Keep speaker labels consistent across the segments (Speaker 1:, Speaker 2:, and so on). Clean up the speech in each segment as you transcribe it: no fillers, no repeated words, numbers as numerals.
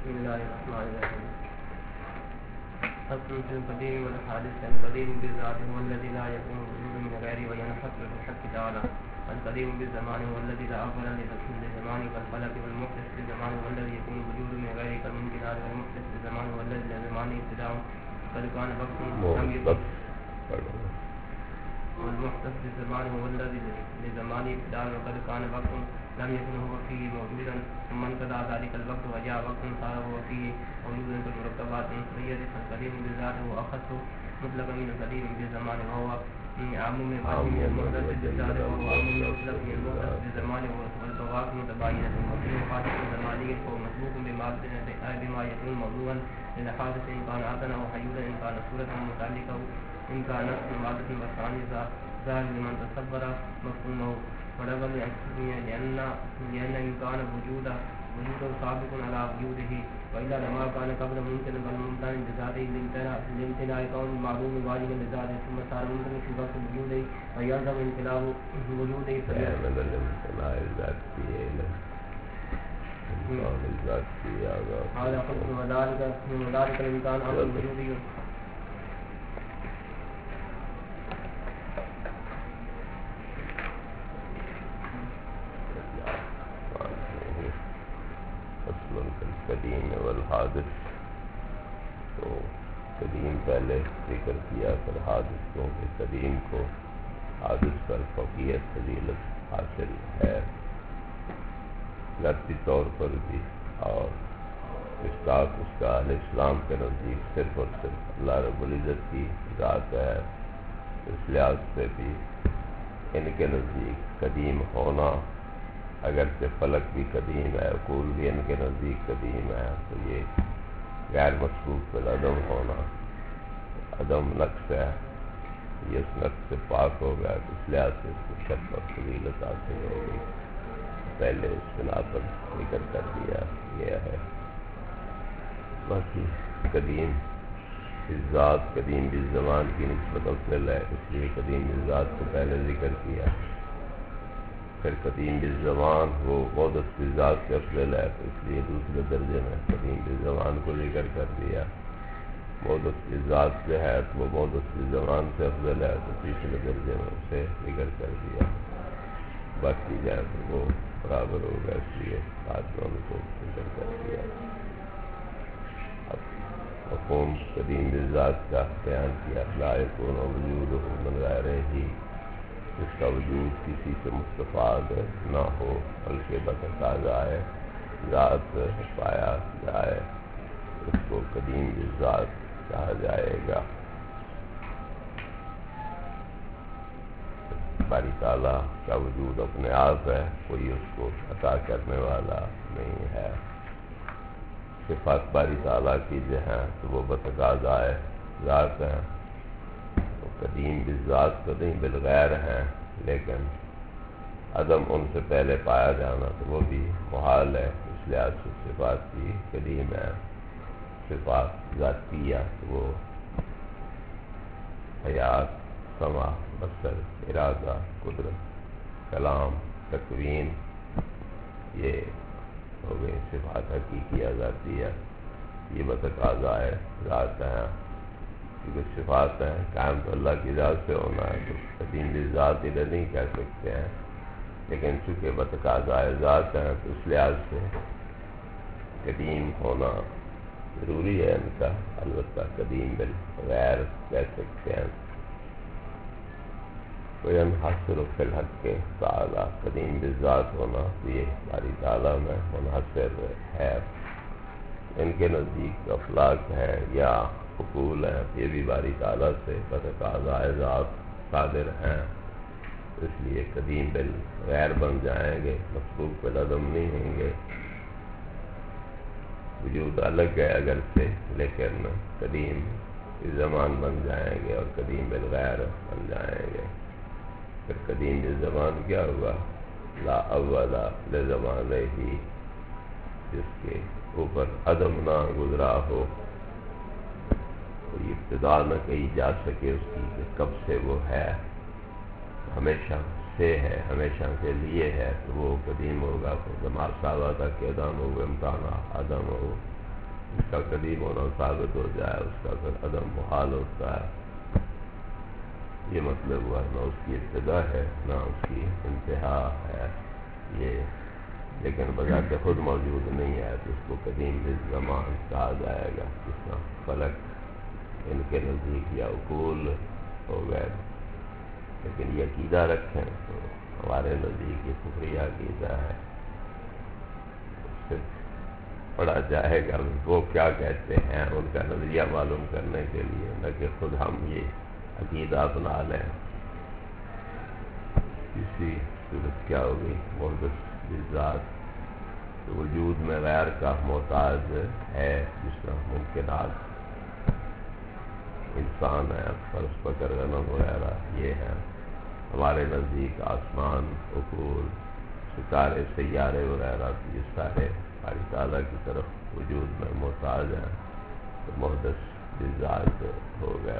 Speaker 1: بسم الله الرحمن الرحيم. أصل في القديم والحادث. القديم بالذات هو الذي لا يكون وجود من غيره وينحصر في الحق تعالى. القديم بالزمان هو الذي لا أول لزمان كالفلك، والمحدث بالزمان هو الذي يكون وجود من غيره كالممكنات، والمحدث بالزمان هو الذي لزمان ابتداء قد كان وقت لم يكن، والمحدث بالزمان هو الذي لزمان ابتداء وقد كان وقت لم يكن هو فيه موجودا، ثم انقضى ذلك الوقت وجاء وقت صار هو فيه موجودا كالمركبات النصرية. فالقديم بالذات هو أخص مطلقا من القديم بالزمان، وهو عام من المحدث بالذات، وهو عام من مطلق من المحدث بالزمان، والبواقي متباينة. وفي محادث زماني فهو مسبوق بما يكون موضوعا للحادث إن كان عقلا وحيولا، إن كان صورة متعلقة، إن كان مادة والثاني ظاهر لمن تصور مفهومه، ولغل لأن إن كان وجوده سابق على وجوده، وإلا لما كان قبل ممكن بل ممتن بذاته لامتناع كون المعلوم واجبا لذاته، ثم صار ممكن في وقت وجوده ويلزم انقلاب وجوده هذا حكم وذلك الإمكان أمر وجوده.
Speaker 2: قدیم والحادث. تو قدیم پہلے ذکر کیا، پھر حادث کو، کہ قدیم کو حادث پر فوقیت فضیلت حاصل ہے ذاتی طور پر بھی، اور اشتاق اس کا علیہ السلام کے نزدیک صرف اور صرف اللہ رب العزت کی ذات ہے. اس لحاظ سے بھی ان کے نزدیک قدیم ہونا، اگرچہ فلک بھی قدیم ہے، عقول بھی ان کے نزدیک قدیم ہے، تو یہ غیر مسبوق بالعدم ہونا عدم نقص ہے، یہ اس نقص سے پاک ہو گیا، اس لحاظ سے اس کو شرف اور فضیلت حاصل ہو گئی. پہلے اس بنا پر ذکر کر دیا گیا ہے. باقی قدیم ذات، قدیم بالزمان کی نسبت افضل ہے، اس لیے قدیم بالذات کو پہلے ذکر کیا. پھر قدیم بالزمان وہ محدث بالذات سے افضل ہے، تو اس لیے دوسرے درجے میں قدیم بالزمان کو ذکر کر دیا. محدث بالذات جو ہے تو وہ محدث بالزمان سے افضل ہے، تو تیسرے درجے میں اسے ذکر کر دیا. باقی جو ہے تو وہ برابر ہوگا، اس لیے آج دونوں کو ذکر کر دیا. اب مفہوم قدیم بالذات کا بیان کیا. لا یکون وجودہ من غیرہ، اس کا وجود کسی سے مستفاد نہ ہو، بلکہ بتقاضائے ذات پایا جائے، اس کو قدیم بالذات کہا جائے گا. باری تعالیٰ کا وجود اپنے آپ ہے، کوئی اس کو عطا کرنے والا نہیں ہے. صفات باری تعالیٰ کی جو ہیں تو وہ بتقاضائے ذات ہیں، قدیم بالذات قدیم بالغیر ہیں، لیکن عدم ان سے پہلے پایا جانا تو وہ بھی محال ہے. اس لحاظ سے صفات بھی قدیم ہے. صفات ذاتیہ تو وہ حیات، سمع، بصر، ارادہ، قدرت، کلام، تکوین، یہ ہو گئی صفات حقیقیہ ذاتیہ. یہ بتقاضائے ذات ہیں، کیونکہ صفات ہیں قائم تو اللہ کی ذات سے ہونا ہے، تو قدیم بالذات ادھر نہیں کہہ سکتے ہیں، لیکن چونکہ بتقاضائے ذات ہیں تو اس لحاظ سے قدیم ہونا ضروری ہے ان کا. البتہ قدیم بالغیر کہہ سکتے ہیں. وَيَنْحَصِرُ فِي الْحَقِّ تَعَالَىٰ، قدیم بالذات ہونا تو یہ باری تعالیٰ میں منحصر ہے. ان کے نزدیک افلاک ہے یا عقول ہیں، یہ بھی باری تعالیٰ سے بتقاضائے ذات صادر ہیں، اس لیے قدیم بالغیر بن جائیں گے، مسبوق بالعدم نہیں ہوں گے. وجود الگ ہے اگرچہ، لیکن قدیم بالزمان بن جائیں گے اور قدیم بالغیر بن جائیں گے. پھر قدیم بالزمان کیا ہوا؟ لا اول لزمانہ ہی، جس کے اوپر عدم نہ گزرا ہو، کوئی ابتدا نہ کہی جا سکے اس کی کہ کب سے وہ ہے، ہمیشہ سے ہے، ہمیشہ کے لیے ہے، تو وہ قدیم ہوگا. تو زمان صحابہ تک کہ عدم ہو، امکان عدم ہو، اس کا قدیم ہونا ثابت ہو جائے اس کا پھر عدم محال ہوتا ہے. یہ مطلب ہوا نہ اس کی ابتدا ہے نہ اس کی انتہا ہے یہ، لیکن بذات خود موجود نہیں ہے تو اس کو قدیم بالزمان کہا جائے گا. جس طرح فلک ان کے نزدیک یا عقول ہو گئے، لیکن یہ عقیدہ رکھیں تو ہمارے نزدیک یہ کفری عقیدہ ہے. اس سے پڑھا جائے گا وہ کیا کہتے ہیں ان کا نظریہ معلوم کرنے کے لیے، نہ کہ خود ہم یہ عقیدہ اپنا لیں. اسی صورت کیا ہوگی محدث بالذات وجود میں غیر کا محتاج ہے. جس طرح ممکنات انسان ہے، فرض پکڑ غنم وغیرہ یہ ہیں، ہمارے نزدیک آسمان، عقول، ستارے، سیارے وغیرہ یہ سارے باری تعالیٰ کی طرف وجود میں محتاج ہیں. تو محدث بالذات ہو گیا.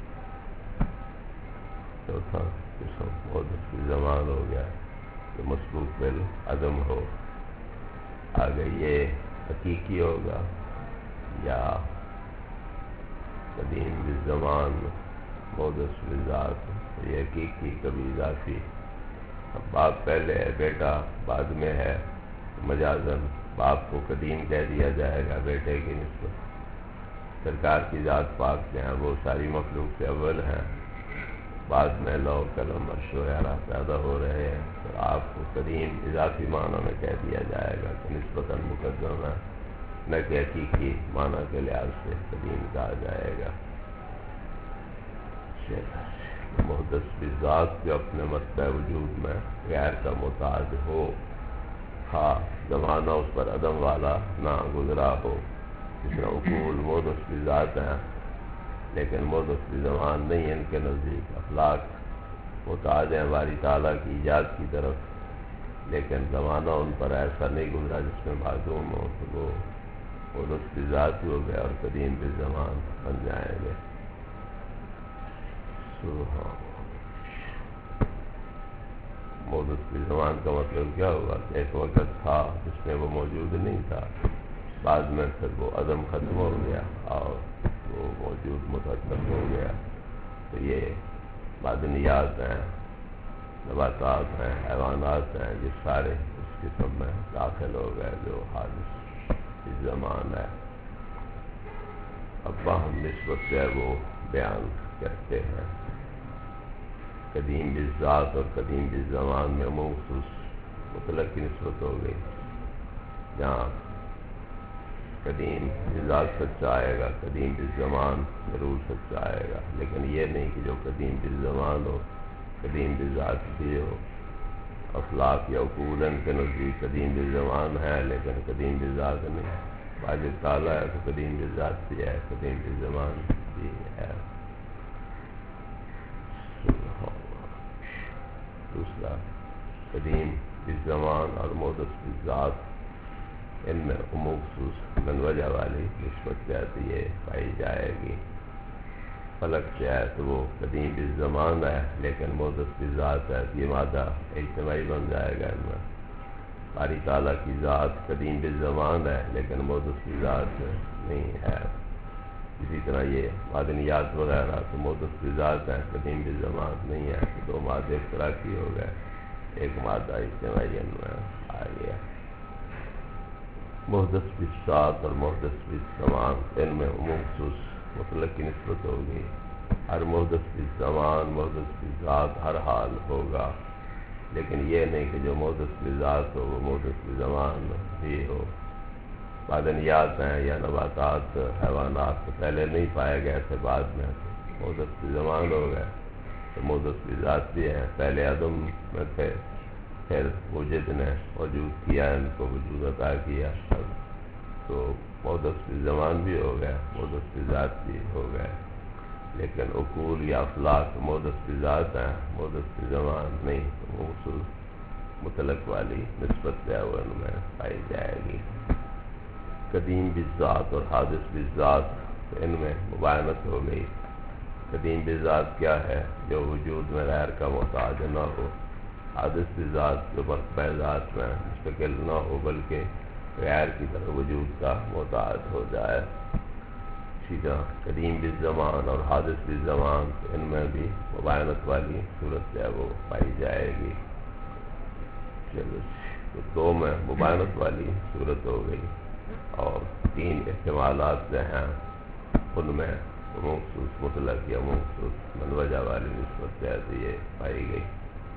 Speaker 2: چوتھا قسم محدث بالزمان ہو گیا کہ مسبوق بالعدم ہو. آگے یہ حقیقی ہوگا یا قدیم بالزمان محدث بالذات. یہ حقیقی کبھی اضافی. اب باپ پہلے ہے بیٹا بعد میں ہے، مجازن باپ کو قدیم کہہ دیا جائے گا بیٹے کی نسبت. سرکار کی ذات پاک سے ہیں، وہ ساری مخلوق سے اول ہیں، بعد میں لوح قلم عرش وغیرہ پیدا ہو رہے ہیں. تو آپ کو قدیم اضافی معنی میں کہہ دیا جائے گا کہ نسبتاً مقدم ہے، نہ کہ حقیقی معنی کے لحاظ سے قدیم کہا جائے گا. محدث بالذات جو اپنے مرتبہ وجود میں غیر کا محتاج ہو، ہاں زمانہ اس پر عدم والا نہ گزرا ہو. جس طرح عقول محدث بالذات ہیں لیکن محدث بالزمان نہیں. ان کے نزدیک افلاک محتاج ہیں باری تعالیٰ کی ایجاد کی طرف، لیکن زمانہ ان پر ایسا نہیں گزرا جس میں معلوم ہو. تو وہ محدث بالذات ہو گیا اور قدیم بالزمان بن جائیں گے. محدث بالزمان کا مطلب کیا ہوا کہ ایک وقت تھا جس میں وہ موجود نہیں تھا، بعد میں پھر وہ عدم ختم ہو گیا اور وہ موجود متحقق ہو گیا. تو یہ معدنیات ہیں، نباتات ہیں، حیوانات ہیں، یہ سارے اس قسم میں داخل ہو گئے جو حادث بالزمان ہے. اب ہم نسبت سے وہ بیان کرتے ہیں. قدیم بالذات اور قدیم بالزمان میں مخصوص مطلق کی نسبت ہو گئی. جہاں قدیم بالذات سچا آئے گا، قدیم بالزمان ضرور سچا آئے گا، لیکن یہ نہیں کہ جو قدیم بالزمان ہو قدیم بالذات بھی ہو. افلاک یا عقول ان کے نزدیک قدیم بالزمان ہے لیکن قدیم بالذات نہیں. واجب تعالیٰ ہے تو قدیم بالذات بھی ہے، قدیم بالزمان بھی ہے. دوسرا قدیم بالزمان اور محدث بالذات، ان میں مخصوص من وجہ والی نسبت جاتی ہے پائی جائے گی. فلک سے ہے تو وہ قدیم بالزمان ہے لیکن محدث بالذات ہے. یہ مادہ اجتماعی بن جائے گا. ان میں باری تعالیٰ کی ذات قدیم بالزمان ہے لیکن محدث بالذات نہیں ہے. اسی طرح یہ معدنیات وغیرہ تو محدث بالذات ہیں، قدیم بالزمان نہیں ہے. دو مادے اشتراکی ہو گئے، ایک مادہ اجتماعی ان میں آ گیا. محدث بالذات اور محدث بالزمان ان میں مخصوص مطلق کی نسبت ہوگی. ہر محدث بالزمان محدث بالذات ہر حال ہوگا، لیکن یہ نہیں کہ جو محدث بالذات ہو وہ محدث بالزمان بھی ہو. معدنیات ہیں یا نباتات، حیوانات تو پہلے نہیں پائے گئے تھے، بعد میں محدث بالزمان ہو گئے. تو محدث بالذات بھی ہیں، پہلے عدم میں تھے، پھر وجود نے وجود کیا، ان کو وجود عطا کیا، تو محدث بالزمان بھی ہو گیا، محدث بالذات بھی ہو گئے. لیکن عقول یا افلاک محدث بالذات ہیں، محدث بالزمان نہیں. تو مخصوص مطلق والی نسبت جو ہے ان میں پائی جائے گی. قدیم بالذات اور حادث بالذات ان میں مباینت ہو گئی. قدیم بالذات کیا ہے؟ جو وجود میں غیر کا محتاج نہ ہو. حادث بالذات جو مرتبہ ذات میں مستقل نہ ہو بلکہ غیر کی طرح وجود کا محتاج ہو جائے. اسی طرح قدیم بالزمان اور حادث بالزمان، ان میں بھی مباینت والی صورت جو ہے وہ پائی جائے گی. چلو تو دو میں مباینت والی صورت ہو گئی، اور تین احتمالات جو ہیں ان میں مخصوص مطلق یا مخصوص منوجہ والی نسبت جیسے یہ پائی گئی.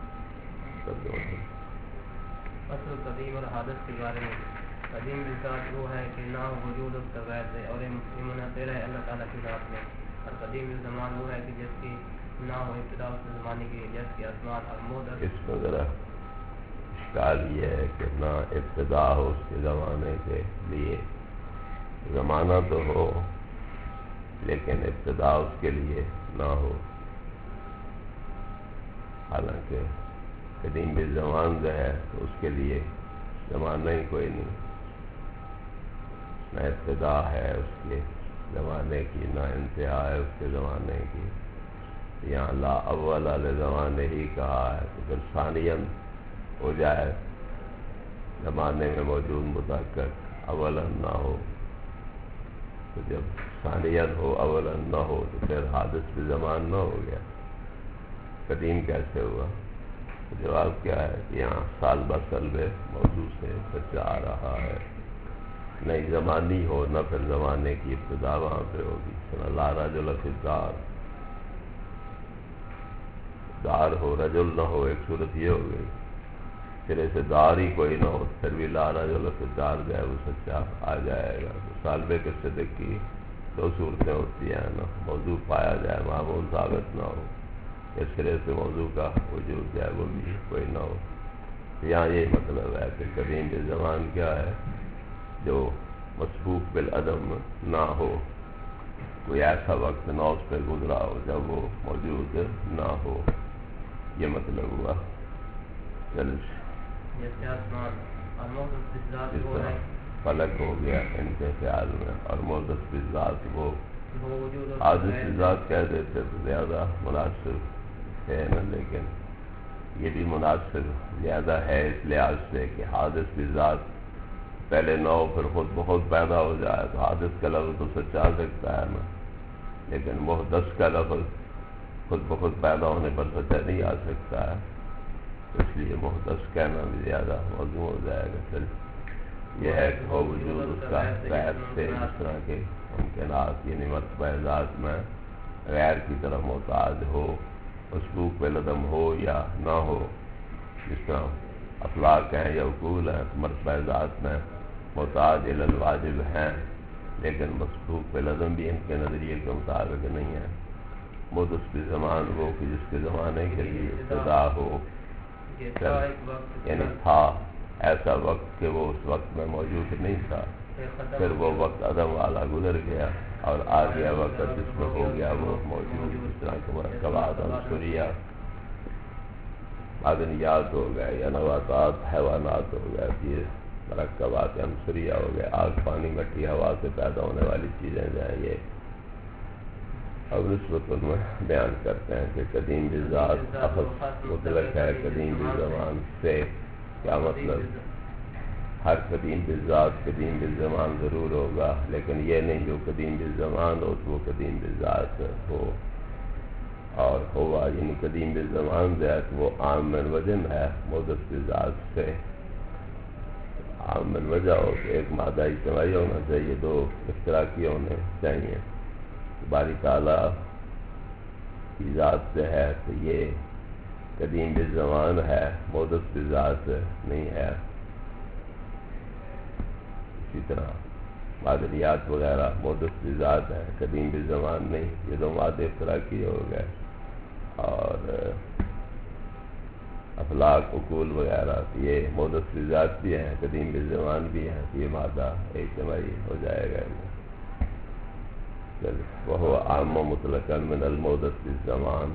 Speaker 1: اصل قدیم اور حادث کے بارے میں، قدیم بالذات وہ ہے کہ نہ وجود اس کا غیر سے اور منحصر ہے اللہ تعالیٰ کی ذات میں، اور قدیم بالزمان وہ ہے کہ جس کی نہ ہو ابتدا اس زمانے کی، جس کی اسماء المحدث.
Speaker 2: اس میں ذرا اشکال یہ ہے کہ نہ ابتدا ہو اس کے زمانے کے لیے، زمانہ تو ہو لیکن ابتدا اس کے لیے نہ ہو. حالانکہ قدیم بالزمان جو ہے تو اس کے لیے زمانہ ہی کوئی نہیں، نہ ابتدا ہے اس کے زمانے کی، نہ انتہا ہے اس کے زمانے کی. یہاں لا اول لزمانے ہی کہا ہے، تو پھر ثانیاً ہو جائے زمانے میں موجود متحقق اولاً نہ ہو. تو جب ثانیاً ہو اولاً نہ ہو تو پھر حادث بالزمان نہ ہو گیا، قدیم کیسے ہوا؟ جواب کیا ہے کہ یہاں سال بسل میں موضوع سے بچہ آ رہا ہے. نہیں زمانی ہو نہ پھر زمانے کی ابتدا وہاں پہ ہوگی. لا رجل فی الدار، دار ہو رجل نہ ہو، ایک صورت یہ ہو گئی. پھر ایسے دار ہی کوئی نہ ہو پھر بھی لا رجل فی الدار جو ہے وہ سچا آ جائے گا. تو سالبے کے صدق کی دو صورتیں ہوتی ہیں نا، موضوع پایا جائے معمول ثابت نہ ہو، اس سرے سے موضوع کا وجود جو ہے وہ بھی کوئی نہ ہو. یہاں یہ مطلب ہے کہ قدیم بالزمان کیا ہے؟ جو مسبوق بالعدم نہ ہو، کوئی ایسا وقت نہ اس پہ گزرا ہو جب وہ موجود نہ ہو. یہ مطلب ہوا. چل فلک ہو گیا ان کے خیال میں، اور محدث بالذات وہ حادث بالذات کہہ دیتے تو زیادہ مناسب ہے نا، لیکن یہ بھی مناسب زیادہ ہے اس لحاظ سے کہ حادث بالذات پہلے نہ ہو پھر خود بخود پیدا ہو جائے تو حادث کا لفظ تو سچا سکتا ہے نا، لیکن محدث کا لفظ خود بخود پیدا ہونے پر سچا نہیں آ سکتا ہے. اس لیے محدث کہنا بھی زیادہ موضوع ہو جائے گا. پھر یہ ہے کہ وہ وجود اس کا غیر سے، جس طرح کے ممکنات یعنی مرتبہ ذات میں غیر کی طرف محتاج ہو، مسبوق بالعدم ہو یا نہ ہو. جس طرح افلاک ہیں یا عقول ہیں تو مرتبہ ذات میں محتاج الی الواجب ہیں، لیکن مسبوق بالعدم بھی ان کے نظریے کے مطابق نہیں ہے. محدث بالزمان وہ کہ جس کے زمانے کے لیے ابتدا ہو، یعنی تھا ایسا وقت کہ وہ اس وقت میں موجود نہیں تھا، پھر وہ وقت عدم والا گزر گیا اور آ گیا وقت جس میں ہو گیا وہ موجود. اس طرح کے مرکبات عنصریہ معدنیات ہو گئے یا نباتات حیوانات ہو گئے، یہ مرکبات عنصریہ ہو گئے. آگ پانی مٹی ہوا سے پیدا ہونے والی چیزیں جو ہیں یہ اب نسبت ان میں بیان کرتے ہیں کہ قدیم بالذات اخذ مطلق ہے قدیم بالزمان سے. کیا مطلب؟ ہر قدیم بالذات قدیم بالزمان ضرور ہوگا، لیکن یہ نہیں جو قدیم بالزمان ہو تو وہ قدیم بالذات ہو. اور ہوا یعنی قدیم بالزمان جو ہے تو وہ عام من وجن ہے محدث بالذات سے. عام من وجہ ہو کہ ایک مادہ اجتماعی ہونا چاہیے، دو اشتراکی ہونے چاہیے. باری تعالیٰ کی ذات سے ہے تو یہ قدیم بالزمان ہے، محدث بالذات نہیں ہے. اسی طرح معدنیات وغیرہ محدث بالذات ہے، قدیم بالزمان نہیں. یہ دو مادے اشتراکی ہو گئے. اور افلاک عقول وغیرہ یہ محدث بالذات بھی ہیں، قدیم بالزمان بھی ہیں. یہ مادہ اجتماعی ہو جائے گا. وہ عام و مطلقاً من المحدث بالزمان.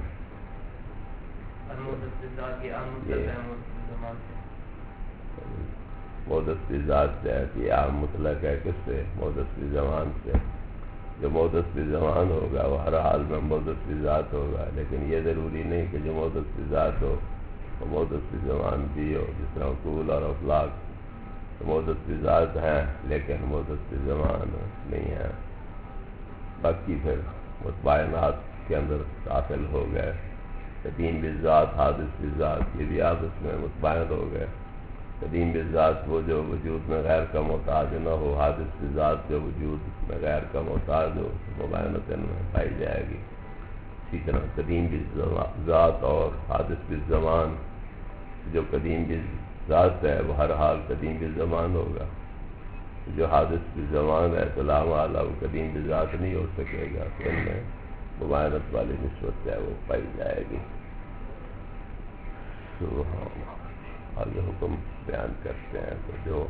Speaker 2: محدث بالذات ہے کہ عام مطلق ہے کس سے؟ محدث بالزمان سے. جو محدث بالزمان ہوگا وہ ہر حال میں محدث بالذات ہوگا، لیکن یہ ضروری نہیں کہ جو محدث بالذات ہو وہ محدث بالزمان بھی ہو. جس طرح عقول اور افلاک تو محدث بذات ہیں لیکن محدث بزمان نہیں ہیں. باقی پھر متباینات کے اندر داخل ہو گئے. قدیم بذات حادث بذات یہ بھی آپس میں متباین ہو گئے. قدیم بذات وہ جو وجود میں غیر کا محتاج نہ ہو، حادث بذات جو وجود میں غیر کا محتاج ہو مباینتاً میں پائی جائے گی. اسی طرح قدیم بذات اور حادث بالزمان، جو قدیم بذات ہے وہ ہر حال قدیم بالزمان ہوگا. جو حادث بالزمان ہے تو لا محالہ وہ قدیم بذات نہیں ہو سکے گا، تو ان میں مباینت والی نسبت ہے وہ پائی جائے گی. آگے حکم بیان کرتے ہیں. تو جو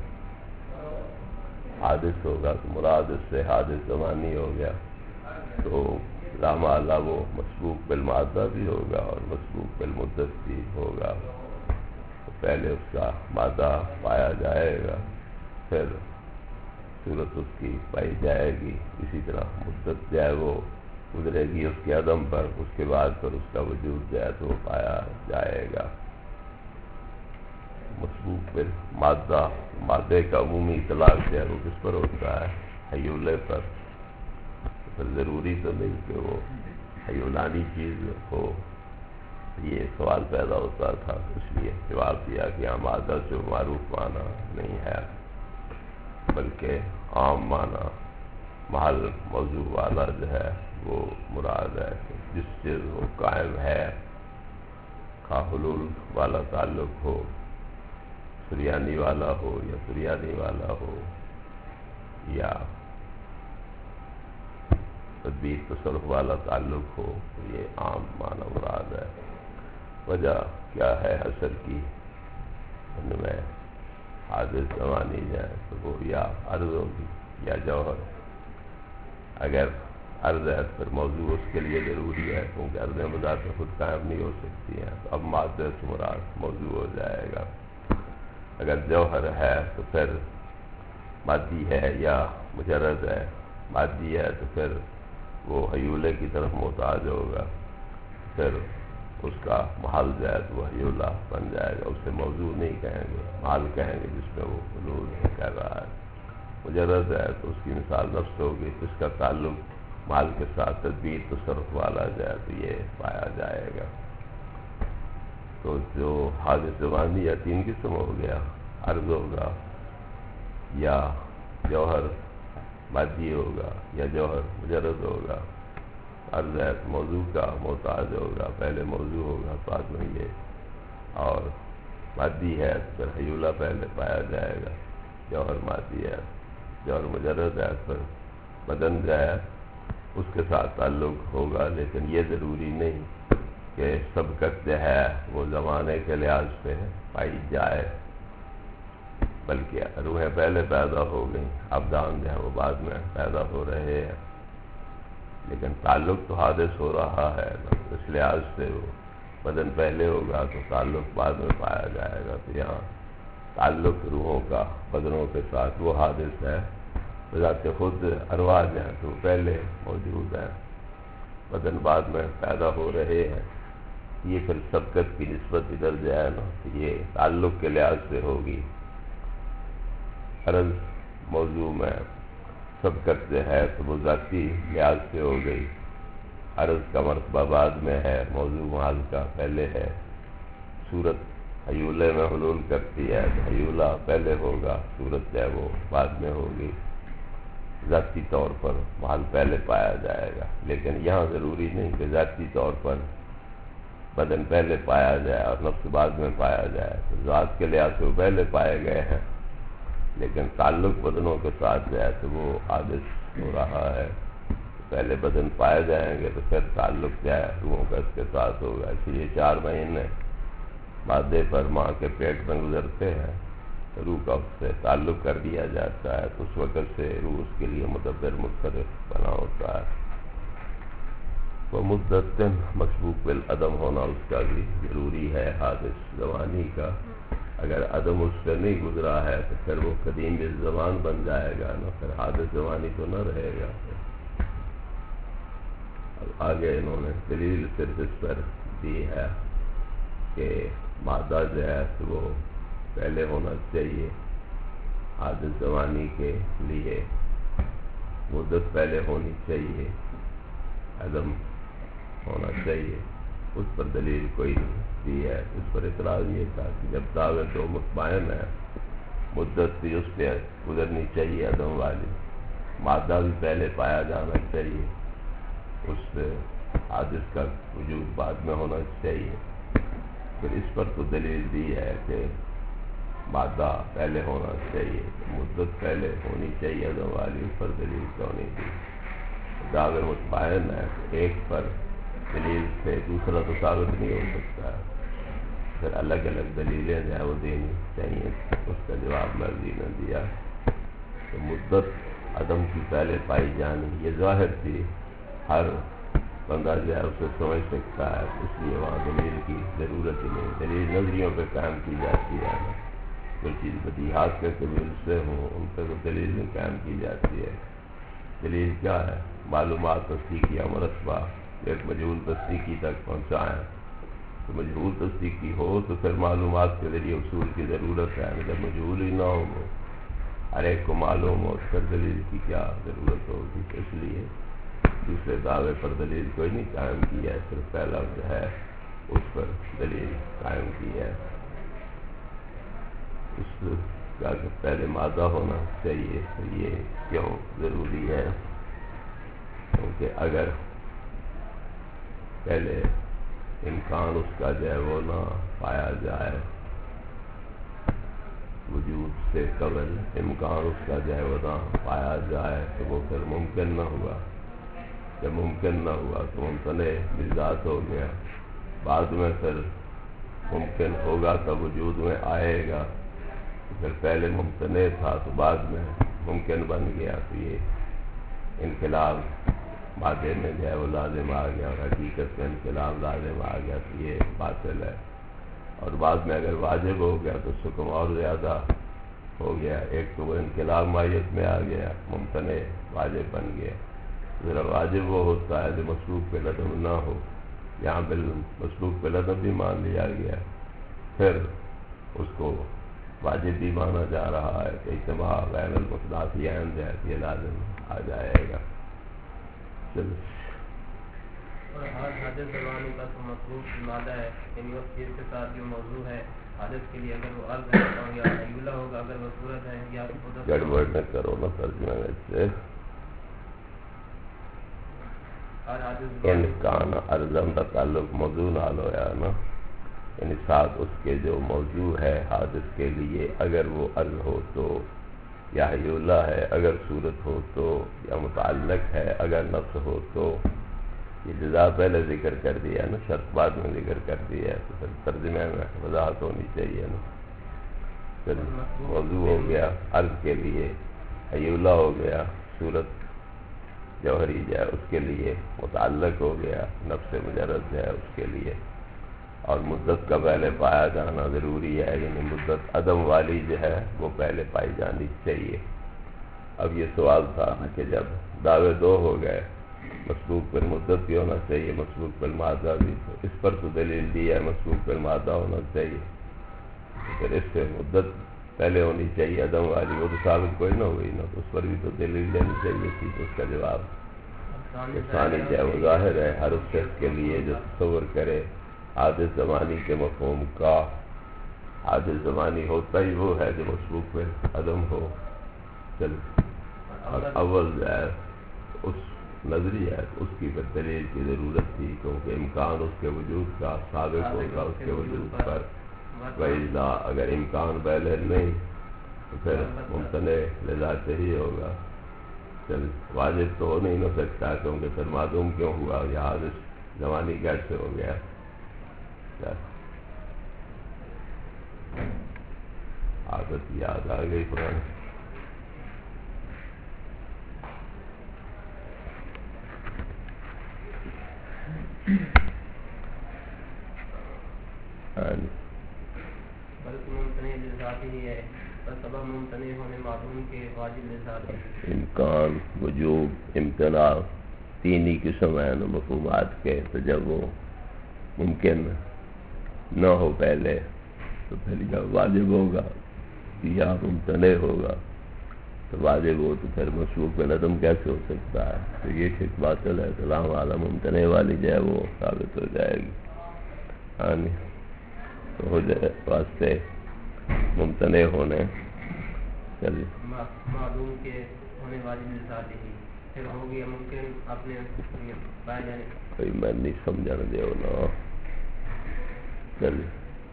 Speaker 2: حادث ہوگا تو مراد اس سے حادث زمانی ہو گیا، تو لا محالہ وہ مسبوق بالمادہ بھی ہوگا اور مسبوق بالمدت بھی ہوگا. تو پہلے اس کا مادہ پایا جائے گا، پھر صورت اس کی پائی جائے گی. اسی طرح مدت جو ہے وہ گزرے گی اس کے عدم پر، اس کے بعد پھر اس کا وجود جو ہے تو وہ پایا جائے گا. مسبوق بالمادہ، مادے کا عمومی اطلاق جو ہے وہ کس پر ہوتا ہے؟ حیولے پر. پھر ضروری تو نہیں کہ وہ حیولانی چیز ہو. یہ سوال پیدا ہوتا تھا، اس لیے جواب دیا کہ یہاں مادہ جو معروف معنی نہیں ہے بلکہ عام معنی محل موضوع والا جو ہے وہ مراد ہے. جس چیز وہ قائم ہے، کا حلول والا تعلق ہو، سریانی والا ہو یا سریانی والا ہو، یا تدبیر تصرف والا تعلق ہو، تو یہ عام معنی مراد ہے. وجہ کیا ہے حشر کی؟ ان میں حادث زمانی جائے تو وہ یا عرض ہوگی یا جوہر. اگر عرض ہے پھر موضوع اس کے لیے ضروری ہے، کیونکہ عرض بذات خود قائم نہیں ہو سکتی ہیں، تو اب مادہ سے مراد موضوع ہو جائے گا. اگر جوہر ہے تو پھر مادی ہے یا مجرد ہے. مادی ہے تو پھر وہ حیولے کی طرف محتاج ہوگا، پھر اس کا محل جو ہے تو وہ حیولہ بن جائے گا. اسے موضوع نہیں کہیں گے، محل کہیں گے جس میں وہ حلول کر رہا ہے. مجرد ہے تو اس کی مثال نفس ہوگی، اس کا تعلق محل کے ساتھ تدبیر تصرف والا جو ہے تو یہ پایا جائے گا. تو جو حادث زمانی یا تین قسم ہو گیا، عرض ہوگا یا جوہر مادی ہوگا یا جوہر مجرد ہوگا. عرض ہے تو موضوع کا محتاج ہوگا، پہلے موضوع ہوگا بعد میں یہ. اور مادی ہے تو پھر حیولہ پہلے پایا جائے گا. جوہر مادی ہے، جوہر مجرد ہے، پھر بدن جو ہے اس کے ساتھ تعلق ہوگا. لیکن یہ ضروری نہیں کہ سبقت جو ہے وہ زمانے کے لحاظ سے پائی جائے، بلکہ روحیں پہلے پیدا ہو گئیں، ابدان جو ہیں وہ بعد میں پیدا ہو رہے ہیں. لیکن تعلق تو حادث ہو رہا ہے، اس لحاظ سے وہ بدن پہلے ہوگا تو تعلق بعد میں پایا جائے گا. تو یہاں تعلق روحوں کا بدنوں کے ساتھ وہ حادث ہے. بذات خود ارواح جو ہیں تو پہلے موجود ہیں، بدن بعد میں پیدا ہو رہے ہیں. یہ پھر سبقت کی نسبت ادھر جو ہے نا یہ تعلق کے لحاظ سے ہوگی. عرض موضوع میں سبقت جو ہے تو وہ ذاتی لحاظ سے ہو گئی. عرض کا مرتبہ بعد میں ہے، موضوع محل کا پہلے ہے. صورت حیولے میں حلول کرتی ہے تو حیولہ پہلے ہوگا، صورت جو ہے وہ بعد میں ہوگی. ذاتی طور پر محل پہلے پایا جائے گا، لیکن یہاں ضروری نہیں کہ ذاتی طور پر بدن پہلے پایا جائے اور نفس بعد میں پایا جائے. تو ذات کے لحاظ سے وہ پہلے پائے گئے ہیں، لیکن تعلق بدنوں کے ساتھ جو ہے تو وہ حادث ہو رہا ہے. پہلے بدن پائے جائیں گے تو پھر تعلق جو ہے روحوں کا اس کے ساتھ ہوگا. اس لیے 4 مہینے مادے پر ماں کے پیٹ میں گزرتے ہیں، روح کا اس سے تعلق کر دیا جاتا ہے، تو اس وقت سے روح اس کے لیے مدبر متصرف بنا ہوتا ہے. وہ مدت مسبوق بالعدم ہونا اس کا بھی ضروری ہے حادث زمانی کا. اگر عدم اس سے نہیں گزرا ہے تو پھر وہ قدیم بالزمان بن جائے گا نا، پھر حادث زمانی تو نہ رہے گا. آگے انہوں نے دلیل صرف اس پر دی ہے کہ مادہ جو ہے تو وہ پہلے ہونا چاہیے حادث زمانی کے لیے مدت پہلے ہونی چاہیے، عدم ہونا چاہیے، اس پر دلیل کوئی نہیں دی ہے۔ اس پر اعتراض یہ تھا کہ جب دعوے تو مطمئن ہے، مدت بھی اس پہ گزرنی چاہیے عدم والی، مادہ بھی پہلے پایا جانا چاہیے، اس پہ حادث کا وجود بعد میں ہونا چاہیے، پھر اس پر تو دلیل دی ہے کہ مادہ پہلے ہونا چاہیے، مدت پہلے ہونی چاہیے عدم والی، اس پر دلیل کیوں نہیں دی؟ دعوے مطمئن ہے، ایک پر دلیل سے دوسرا تو ثابت نہیں ہو سکتا ہے، پھر الگ الگ دلیلیں جو ہے وہ دینی چاہیے۔ اس کا جواب مرضی نے دیا کہ مدت عدم کی پہلے پائی جانی یہ ظاہر تھی، ہر بندہ جو ہے اسے سمجھ سکتا ہے، اس لیے وہاں دلیل کی ضرورت ہی نہیں۔ دلیل نظریوں پہ قائم کی جاتی ہے، جو چیز بدیہات کے قبیل سے ہوں ان پہ تو دلیل نہیں قائم کی جاتی ہے۔ دلیل کیا ہے؟ معلومات تصدیقی مرتبہ ایک مجہول تصدیقی تک پہنچائیں، تو مجہول تصدیقی ہو تو پھر معلومات کے ذریعے اصول کی ضرورت ہے، جب مجہول ہی نہ ہو ہر ایک کو معلوم ہو پھر دلیل کی کیا ضرورت ہوگی؟ اس لیے دوسرے دعوے پر دلیل کوئی نہیں قائم کی ہے، صرف پہلا جو ہے اس پر دلیل قائم کی ہے۔ اس کا کہ پہلے مادہ ہونا چاہیے، یہ کیوں ضروری ہے؟ کیونکہ اگر پہلے امکان اس کا جو ہے وہ نہ پایا جائے، وجود سے قبل امکان اس کا جو ہے وہ نہ پایا جائے تو وہ پھر ممکن نہ ہوا، جب ممکن نہ ہوا تو ممتنع بذات ہو گیا، بعد میں پھر ممکن ہوگا تب وجود میں آئے گا، پھر پہلے ممتنع تھا تو بعد میں ممکن بن گیا، تو یہ انقلاب مادے میں جو ہے وہ لازم آ گیا، اور حقیقت میں انقلاب لازم آ گیا، تو یہ باطل ہے۔ اور بعد میں اگر واجب ہو گیا تو حکم اور زیادہ ہو گیا، ایک تو وہ انقلاب ماہیت میں آ گیا، ممتنع واجب بن گیا۔ ذرا واجب وہ ہوتا ہے جو مسلوق پہ لدم نہ ہو، یہاں مسلوق پہ لدم بھی مان لیا گیا، پھر اس کو واجب بھی مانا جا رہا ہے کہ اجتماع بین المتنافیین جو ہے یہ لازم آ جائے گا۔
Speaker 1: اور حادث زمانی کا تو مطلوب مادہ ہے، یعنی اس چیز کے ساتھ جو موضوع ہے حادث کے لیے، اگر وہ عرض ہے یا ایولا ہوگا، اگر وہ صورت ہے یا
Speaker 2: گڑبڑ نہ کرو نا ترجمہ سے، کان ارزم کا تعلق موضوع نال ہوا نا، یعنی ساتھ اس کے جو موضوع ہے حادث کے لیے، اگر وہ عرض ہو تو، یا حیولہ ہے اگر صورت ہو تو، یا متعلق ہے اگر نفس ہو تو، یہ جزا پہلے ذکر کر دیا نا، شرط بعد میں ذکر کر دیا ہے، تو پھر ترجمے میں وضاحت ہونی چاہیے نا۔ پھر موضوع ہو گیا عرض کے لیے، حیولہ ہو گیا صورت جوہری جو ہے اس کے لیے، متعلق ہو گیا نفس مجرد جو ہے اس کے لیے، اور مدت کا پہلے پایا جانا ضروری ہے، یعنی مدت عدم والی جو ہے وہ پہلے پائی جانی چاہیے۔ اب یہ سوال تھا کہ جب دعوے دو ہو گئے، مسلوق پر مدت بھی ہونا چاہیے، مسلوق پر مادہ بھی، تو اس پر تو دلیل دی ہے مسلوق پر مادہ ہونا چاہیے، پھر اس سے مدت پہلے ہونی چاہیے عدم والی، وہ تو ثابت کوئی نہ ہوئی نا، تو اس پر بھی تو دلیل دینی چاہیے تھی۔ تو اس کا جواب ثانی جو ہے وہ ظاہر ہے، ہر اس شخص کے لیے جو تصور کرے حادث زمانی کے مفہوم کا، حادث زمانی ہوتا ہی وہ ہے جو مسلوق پہ عدم ہو۔ چل اور اول جو ہے اس نظری ہے، اس کی پھر دلیل کی ضرورت تھی، کیونکہ امکان اس کے وجود کا ثابت ہوگا اس کے وجود پر، وَإِذَا اگر امکان پہلے نہیں تو پھر ممتنع لذات ہی ہوگا، چل واجب تو ہو نہیں سکتا، کیونکہ پھر معدوم کیوں ہوا، یہ حادث زمانی کیسے ہو گیا؟ عادت یاد آ گئی قرآن۔
Speaker 1: بلکہ ممتنع لذات ہی ہے، بس سبب ممتنع ہونے معدوم کے واجب لذات ہے۔
Speaker 2: امکان، وجوب، امتناع تین ہی قسم ہیں مفہومات کے، تو جب وہ ممکن نہ ہو پہلے تو پھر جب واجب ہوگا یا ممتنع ہوگا تو واجب ہو تو پھر مسبوق میں نظم کیسے ہو سکتا ہے؟ تو یہ شک باطل ہے. کلام والا ممتنع والی جو ہے وہ ثابت ہو جائے گی. تو ہو جائے واسطے ممتنع ہونے چلیے
Speaker 1: معلوم کے ہونے والی ذات ہی پھر ہو گیا ممکن اپنے پائے جانے.
Speaker 2: کوئی میں نہیں سمجھنے دے نا. چلیے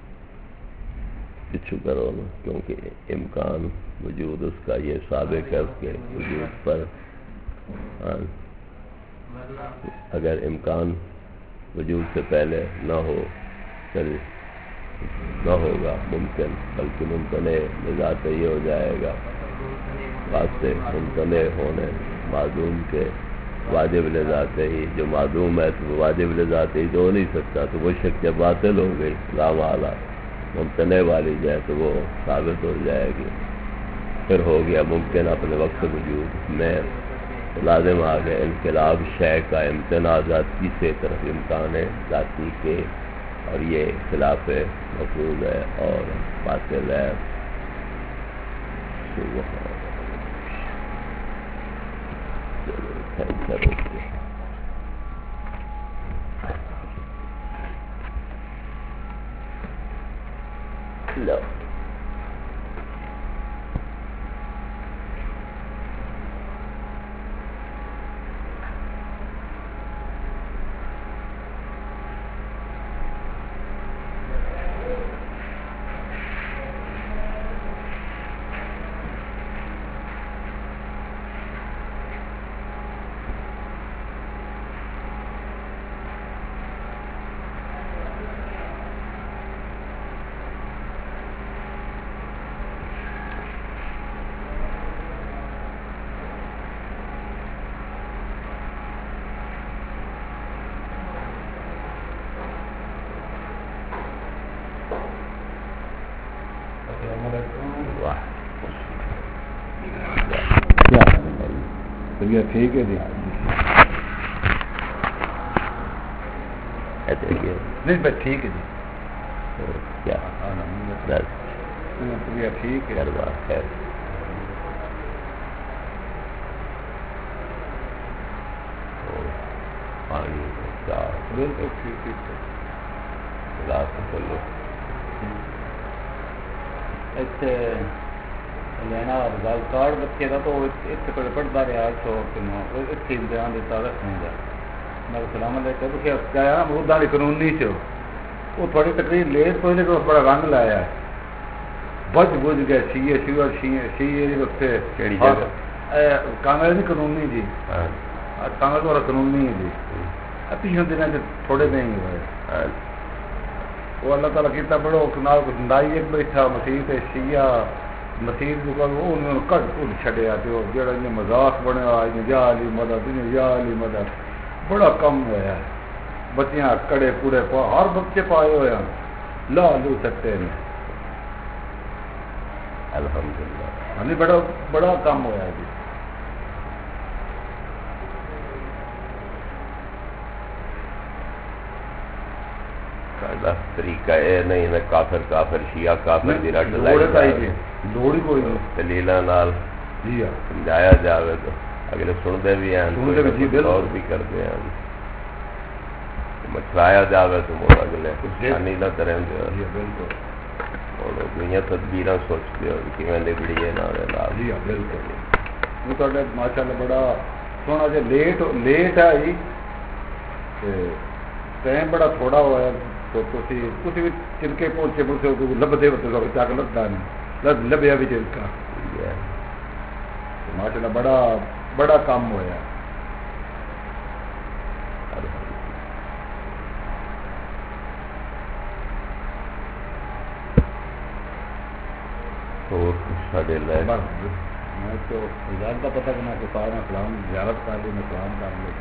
Speaker 2: پچھو کرو نا کیونکہ امکان وجود اس کا یہ ثابت ہے اس کے وجود پر. اگر امکان وجود سے پہلے نہ ہو چلیے نہ ہوگا ممکن بلکہ ممتنع بذات ہی ہو جائے گا. واسطے ممتنع ہونے معدوم کے واجب لذات ہی جو معدوم ہے تو واجب لذات ہی جو ہو نہیں سکتا تو وہ شک جب باطل ہو گئی کلام والا ممتنع والی جائے تو وہ ثابت ہو جائے گی. پھر ہو گیا ممکن اپنے وقت وجود میں لازم آ گئے انقلاب شے کا امتناع ذاتی سے طرف امکان ہے ذاتی کے اور یہ خلاف مفروض ہے اور باطل ہے. لو
Speaker 3: ٹھیک ہے جی نہیں بس ٹھیک ہے جی
Speaker 2: کیا
Speaker 3: ٹھیک ہے
Speaker 2: خیر پانی
Speaker 3: بالکل ٹھیک ہے
Speaker 2: چلو
Speaker 3: اتنے لینا گل کارڈ بچے کا تو اتنے پڑھتا رہا اتنے امتحان دیتا رکھنے کا میں سلام علیکم کیا مرودہ کی قانونی سے وہ تھوڑی تقریر لیٹ پہلے تو بڑا رنگ لایا ہے بج بج گئے شیے شیور شیے وقت کانگریس قانونی جی کانگریس والا قانونی ہے جی پچھلے دنوں تھوڑے دن ہی ہوئے وہ اللہ تعالیٰ کیتا بڑو دائی ایک بیٹھا مسیح شیعہ مسیح انہوں نے کٹ کٹ چڈیا تو جڑا مذاق بنیا یا علی مدد یا علی مدد بڑا کم ہوا بچیاں کڑے پورے ہر بچے پائے ہوئے ہیں لا لو سکتے ہیں
Speaker 2: الحمدللہ
Speaker 3: ہمیں بڑا کم ہوا جی
Speaker 2: طریقہ یہ نہیں نہ کافر کافر شیعہ کافر دی رٹ لائی
Speaker 3: لوڑ ہی کوئی نہیں
Speaker 2: دلیلاں نال
Speaker 3: جی
Speaker 2: سمجھایا جاوے تو اگلے سنتے بھی ہیں اور بھی کرتے ہیں مچھرایا جاوے تو وہ اگلے شانی نہ کریں
Speaker 3: بالکل
Speaker 2: اور دنیا تدبیراں سوچتے ہو کہ میں لبڑیے نہ لال
Speaker 3: جی بالکل وہ تو ماشاء اللہ بڑا سونا جی لیٹ آئی ٹائم بڑا تھوڑا ہوا ہے تو تھی بھی چنکے پہنچے پہنچے لبتے ہوتے چک لگتا نہیں لبیا بھی چنکا ماشاء اللہ بڑا کام ہوا میں تو زیادہ پتہ کرنا کہ سارا سلام زیارت کر لی میں سلام کر لی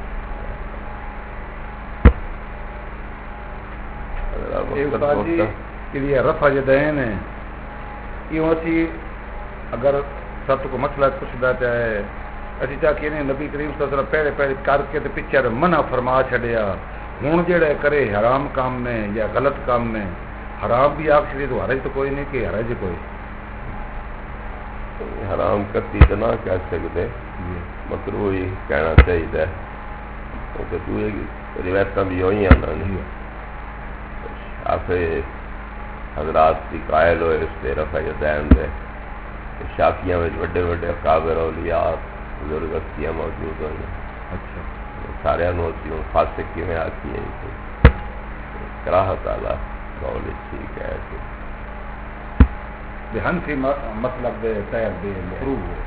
Speaker 3: جی رفع جدین ہے یہ اسی اگر سب کو مسئلہ پوچھتا چاہے اسی چاہیے نبی کریم صلی اللہ علیہ وسلم پہلے پہلے کر کے پیچھے منع فرما چڑیا ہوں جڑے کرے حرام کام نے یا غلط کام نے حرام بھی آخ چڑی تو حرج تو کوئی نہیں کہ حرج کوئی
Speaker 2: حرام کرتی تو نہ کہہ سکتے، مکروہ ہی کہنا چاہیے، کیونکہ تو یہ روایتیں بھی ہوئی ہیں نا، آخر حضرات کی قائل ہوئے اس پہ رفع یدین دے، شافیاں میں بڑے بڑے اکابر اولیاء بزرگ ہستیاں موجود ہوئی ہیں،
Speaker 3: اچھا
Speaker 2: سارے ہوتی ہوں فاسق کی میں آتی ہے کراہت والا قول ٹھیک ہے کہ
Speaker 3: حنفی مطلب دے تحت دے مکروہ ہے۔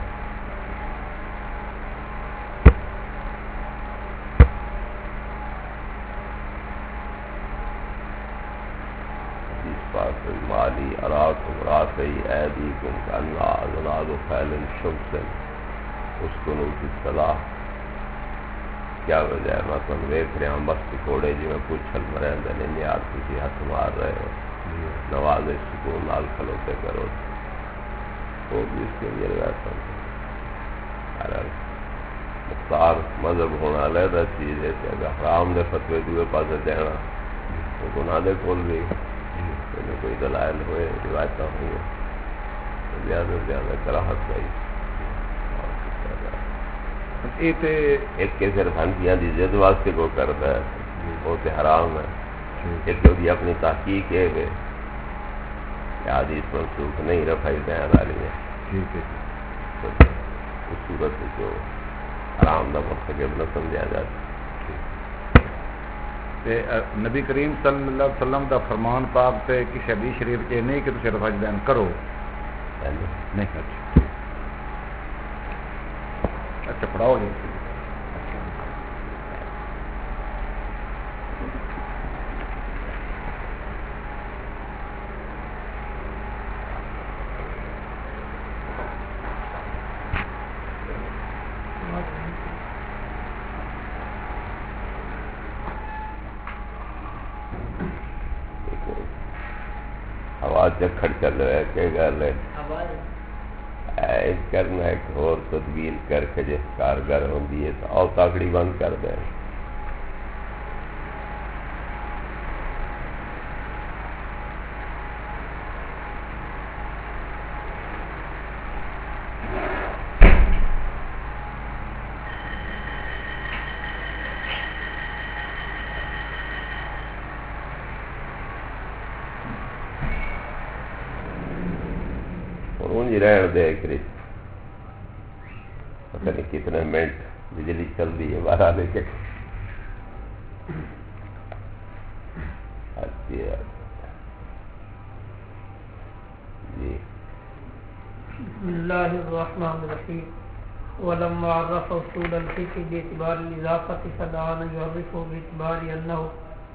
Speaker 2: مالی اراکم راتی ایدیکم کانا اذناد خیل شمس اسکنو کی صلاح، کیا وجہ ہے؟ مثلا ویکھ رہے ہیں مست کوڑے جی میں پوچھل مرے دنے نیار کسی ہاتھ مار رہے ہو، نواز سکون نال کھلوتے کرو، وہ بھی اس کے لیے روایت ہے۔ مختار مذہب ہونا علیحدہ چیز ہے کہ اگر حرام دے فتوے دوے پاسے دینا تو گناہ دے کول بھی کوئی دلائل ہوئے روایت ہوئی تو زیادہ سے زیادہ کراہت گئی۔ ایک کے صرف ہنفیاں دی ضد واسطے کو کرتا ہے وہ تو حرام ہے، ایک جو بھی اپنی تحقیق ہے وہ حدیث منسوخ نہیں رفع بیان والی ہے،
Speaker 3: ٹھیک ہے،
Speaker 2: اس صورت میں جو حرام نہ مرتکب نہ سمجھا جاتا۔
Speaker 3: نبی کریم صلی اللہ علیہ وسلم دا فرمان پاک تے کسی حدیث شریف کے نہیں کہ تسی رفع بیان کرو نہیں، اچھا پڑھاؤ جی۔
Speaker 2: آواز جکھڑ چل رہا ہے کہ گل ہے کرنا ایک اور تدبیر کر کے جس کارگر ہوندی ہے تو آؤ تاکڑی بند کر دیں۔ رہن دے کری پتہ نہیں کتنے منٹ بجلی چل رہی ہے بارہ لے کے جی
Speaker 4: بسم اللہ الرحمن الرحیم ولما عرف اصول الفقه باعتبار الاضافة فدعا ان يعرفه باعتبار انه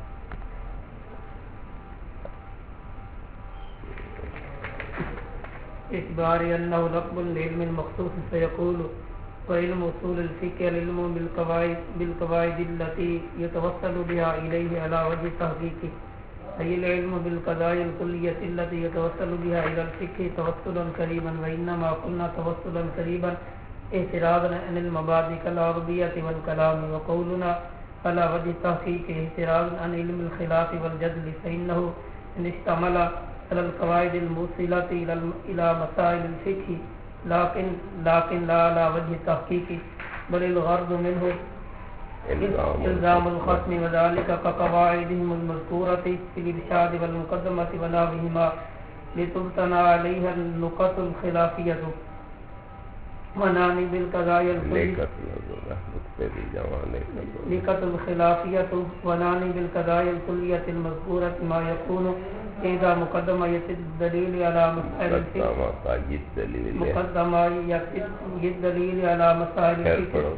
Speaker 4: لقب لعلم مخصوص فيقول وعلم اصول الفقه العلم بالقواعد التي يتوصل بها اليه على وجه تحقيقه اي العلم بالقضايا الكلية التي يتوصل بها الى الفقه توصلا قريبا وانما قلنا توصلا قريبا اعتراضا عن المبادئ كالعربية والكلام وقولنا على وجه تحقيقه اعتراضا عن علم الخلاف والجدل فانه ان اشتمل على القواعد الموصلة إلى مسائل الفقه لكن لا على وجه التحقيق بل الغرض منه إلزام الختم وذلك كقواعدهم المذكورة في الإرشاد والمقدمة ونحوهما لتبتنى عليها النقط الخلافية ونعني بالقضايا الكلية ونعني بالقضايا الكلية المذكورة ما يكون إذا مقدمة الدليل على مسائل الفقه مقدمة الدليل على مسائل الفقه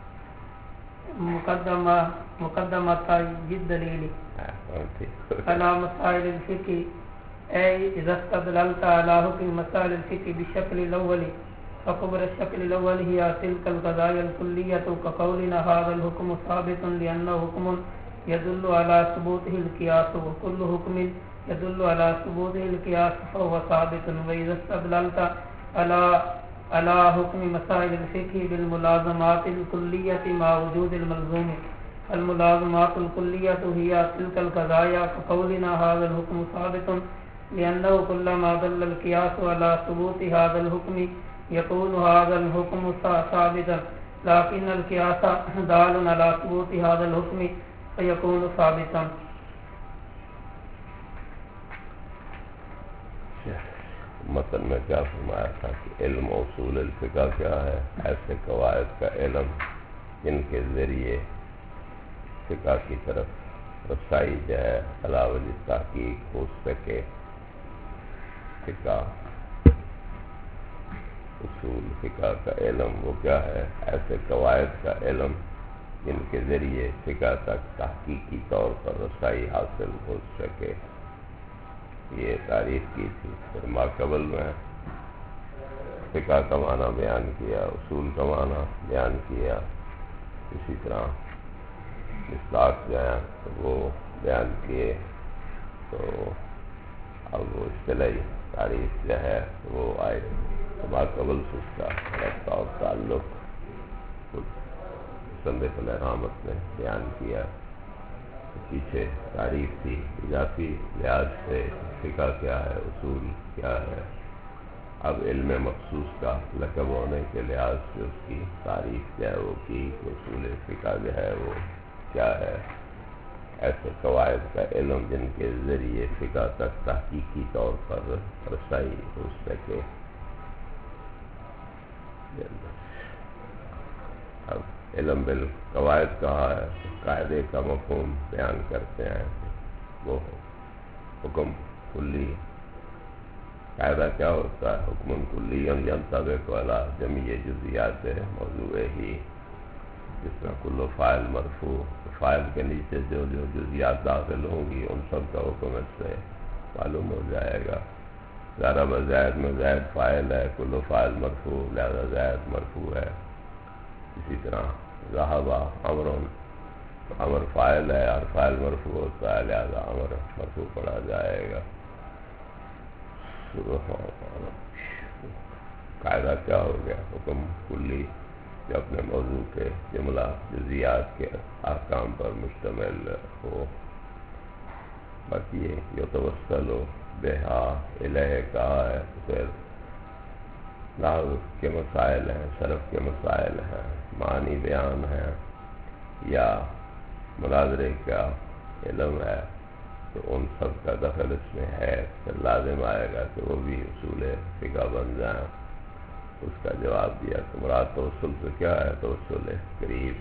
Speaker 4: مقدمة الدليل على مسائل الفقه أي إذا استدللت على حكم مسائل الفقه بالشكل الأول فكبر الشكل الأول هي تلك القضايا الكلية كقولنا هذا الحكم ثابت لأنه حكم يدل على ثبوته القياس وكل حكم يدل على ثبوته القياس فهو ثابت وإذا استدللت على حكم مسائل الفقه بالملازمات الكلية مع وجود الملزوم الملازمات الكلية هي تلك القضايا كقولنا هذا الحكم ثابت لأنه كلما دل القياس على ثبوت هذا الحكم يكون هذا الحكم ثابتا، لكن القياس دال على ثبوت هذا الحكم فيكون ثابتا.
Speaker 2: متن میں کیا فرمایا تھا کہ علم اصول الفقہ کیا ہے؟ ایسے قواعد کا علم جن کے ذریعے فقہ کی طرف رسائی جو ہے علاوہ تحقیق ہو سکے. فقہ اصول فقہ کا علم وہ کیا ہے؟ ایسے قواعد کا علم جن کے ذریعے فقہ تک تحقیقی طور پر رسائی حاصل ہو سکے. یہ تعریف کی تھی. پھر ماقبل میں فقہ کا معنی بیان کیا، اصول کا معنی بیان کیا، اسی طرح مصداق جو ہیں تو وہ بیان کیے. تو اب وہ اصطلاحی تعریف جو ہے وہ آئے ماقبل سے اس کا رابطہ اور تعلق مصنف الرحمت نے بیان کیا. پیچھے تعریف تھی اضافی لحاظ سے فقہ کیا ہے، اصول کیا ہے. اب علم مخصوص کا لقب ہونے کے لحاظ سے اس کی تعریف جو ہے وہ کی. اصول فقہ جو ہے وہ کیا ہے؟ ایسے قواعد کا علم جن کے ذریعے فقہ تک تحقیقی طور پر رسائی ہو سکے. اب علم بالقواعد کہا ہے، قاعدے کا مفہوم بیان کرتے ہیں. وہ حکم کلی، قاعدہ کیا ہوتا ہے؟ حکم کلی ینطبق علی جمیع جزیات موضوع ہی. جس میں کل فاعل مرفوع، فاعل کے نیچے جو جو جزیات داخل ہوں گی ان سب کا حکم اس سے معلوم ہو جائے گا. ضرب زید میں زید فاعل ہے، کل فاعل مرفوع لہذا زید مرفوع ہے. اسی طرح ذهب امر، امر فاعل ہے اور فاعل مرفوع ہوتا ہے لہذا امر مرفوع پڑھا جائے گا. قاعدہ کیا ہو گیا؟ حکم کلی جو اپنے موضوع کے جملہ جزیات کے احکام پر مشتمل ہو. باقی یہ توسل بہا الہ کہا ہے. پھر نحو کے مسائل ہیں، صرف کے مسائل ہیں، معنی بیان ہے یا مناظرے کا علم ہے، تو ان سب کا دخل اس میں ہے. پھر لازم آئے گا کہ وہ بھی اصول فقہ بن جائیں. اس کا جواب دیا کہ مراد توسل سے کیا ہے؟ توسل قریب.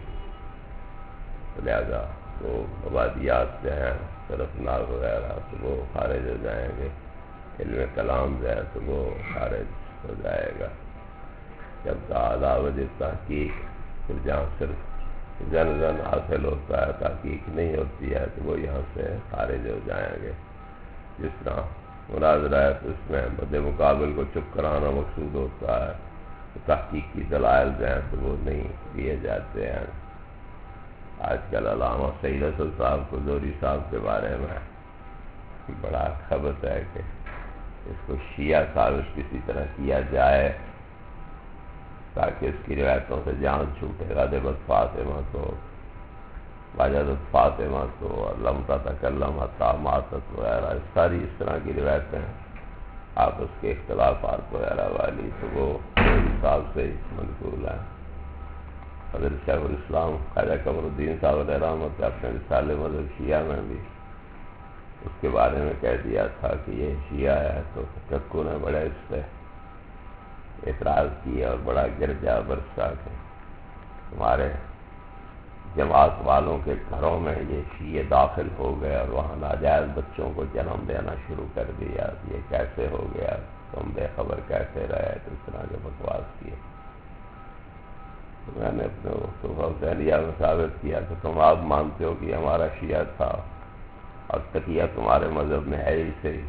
Speaker 2: لہذا وہ مبادیات جو ہیں صرف ناز وغیرہ تو وہ خارج ہو جائیں گے. علم کلام جو ہے تو وہ خارج ہو جائے گا. جب اعلیٰ وجہ تحقیق، پھر جہاں صرف زن حاصل ہوتا ہے، تحقیق نہیں ہوتی ہے، تو وہ یہاں سے خارج ہو جائیں گے. جس طرح مناظرہ ہے تو اس میں مد مقابل کو چپ کرانا مقصود ہوتا ہے، تو تحقیق کی دلائل جو ہیں تو وہ نہیں دیے جاتے ہیں. آج کل علامہ سعید اسد صاحب کو زوری صاحب کے بارے میں بڑا خبت ہے کہ اس کو شیعہ ثابت کسی طرح کیا جائے تاکہ اس کی روایتوں سے جان چھوٹے. غضبت فاطمہ تو، وجدت فاطمہ تو، اور لم تتکلم حتی ماتت وغیرہ، ساری اس طرح کی روایتیں آپس کے اختلافات وغیرہ والی تو وہ حساب سے منقول ہیں. حضرت شیخ الاسلام خواجہ قمر الدین صاحب علیہ رحمت اپنے رسالے مذہب شیعہ میں بھی اس کے بارے میں کہہ دیا تھا کہ یہ شیعہ ہے. تو چکو نے بڑے اس پہ اعتراض کیا اور بڑا گرجا برسا کہ تمہارے جماعت والوں کے گھروں میں یہ شیعہ داخل ہو گئے اور وہاں ناجائز بچوں کو جنم دینا شروع کر دیا. یہ کیسے ہو گیا؟ تم بے خبر کیسے رہے؟ تو اس طرح کے بکواس کیے. تو میں نے اپنے حسینیہ میں ثابت کیا کہ تم آپ مانتے ہو کہ ہمارا شیعہ تھا اور تقیہ تمہارے مذہب میں ہے ہی صحیح.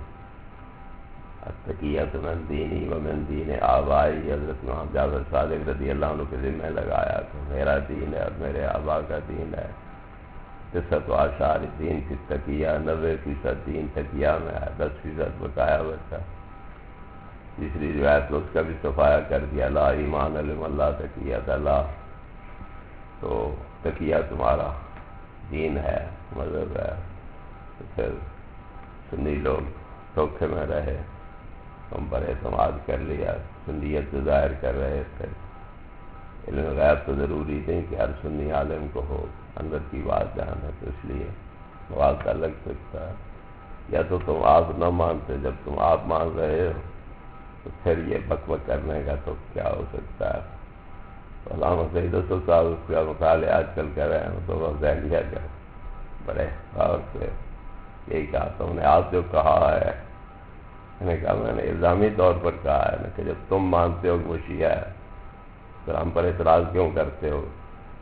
Speaker 2: تقیہ من دینی و من دین آبائی، حضرت محمد جعفر صادق رضی اللہ عنہ کے ذمہ لگایا کہ میرا دین ہے اور میرے آبا کا دین ہے. 10 دین کی تقیہ، 90% دین تقیہ میں ہے، 10% بقایا بچا. تیسری روایت میں اس کا بھی صفایا کر دیا، لا ایمان علم اللہ تقیہ اللہ. تو تقیہ تمہارا دین ہے، مذہب ہے. تو پھر سنی لوگ دھوکے میں رہے، ہم پر اعتماد کر لیا، سنیت سے ظاہر کر رہے تھے۔ علم غیب تو ضروری نہیں کہ ہر سنی عالم کو ہو، اندر کی بات جان ہے، تو اس لیے موازنہ لگ سکتا ہے۔ یا تو تم آپ نہ مانتے، جب تم آپ مان رہے ہو تو پھر یہ بک بک کرنے کا تو کیا ہو سکتا ہے۔ علامہ سعید اسد صاحب اس کا مطالعہ آج کل کر رہے ہیں، تو ذہنیہ کا بڑے غور سے یہی کہا تم نے آپ جو کہا ہے، میں نے کہا میں نے الزامی طور پر کہا ہے کہ جب تم مانتے ہو کہ وہ شیعہ ہے پھر ہم پر اعتراض کیوں کرتے ہو؟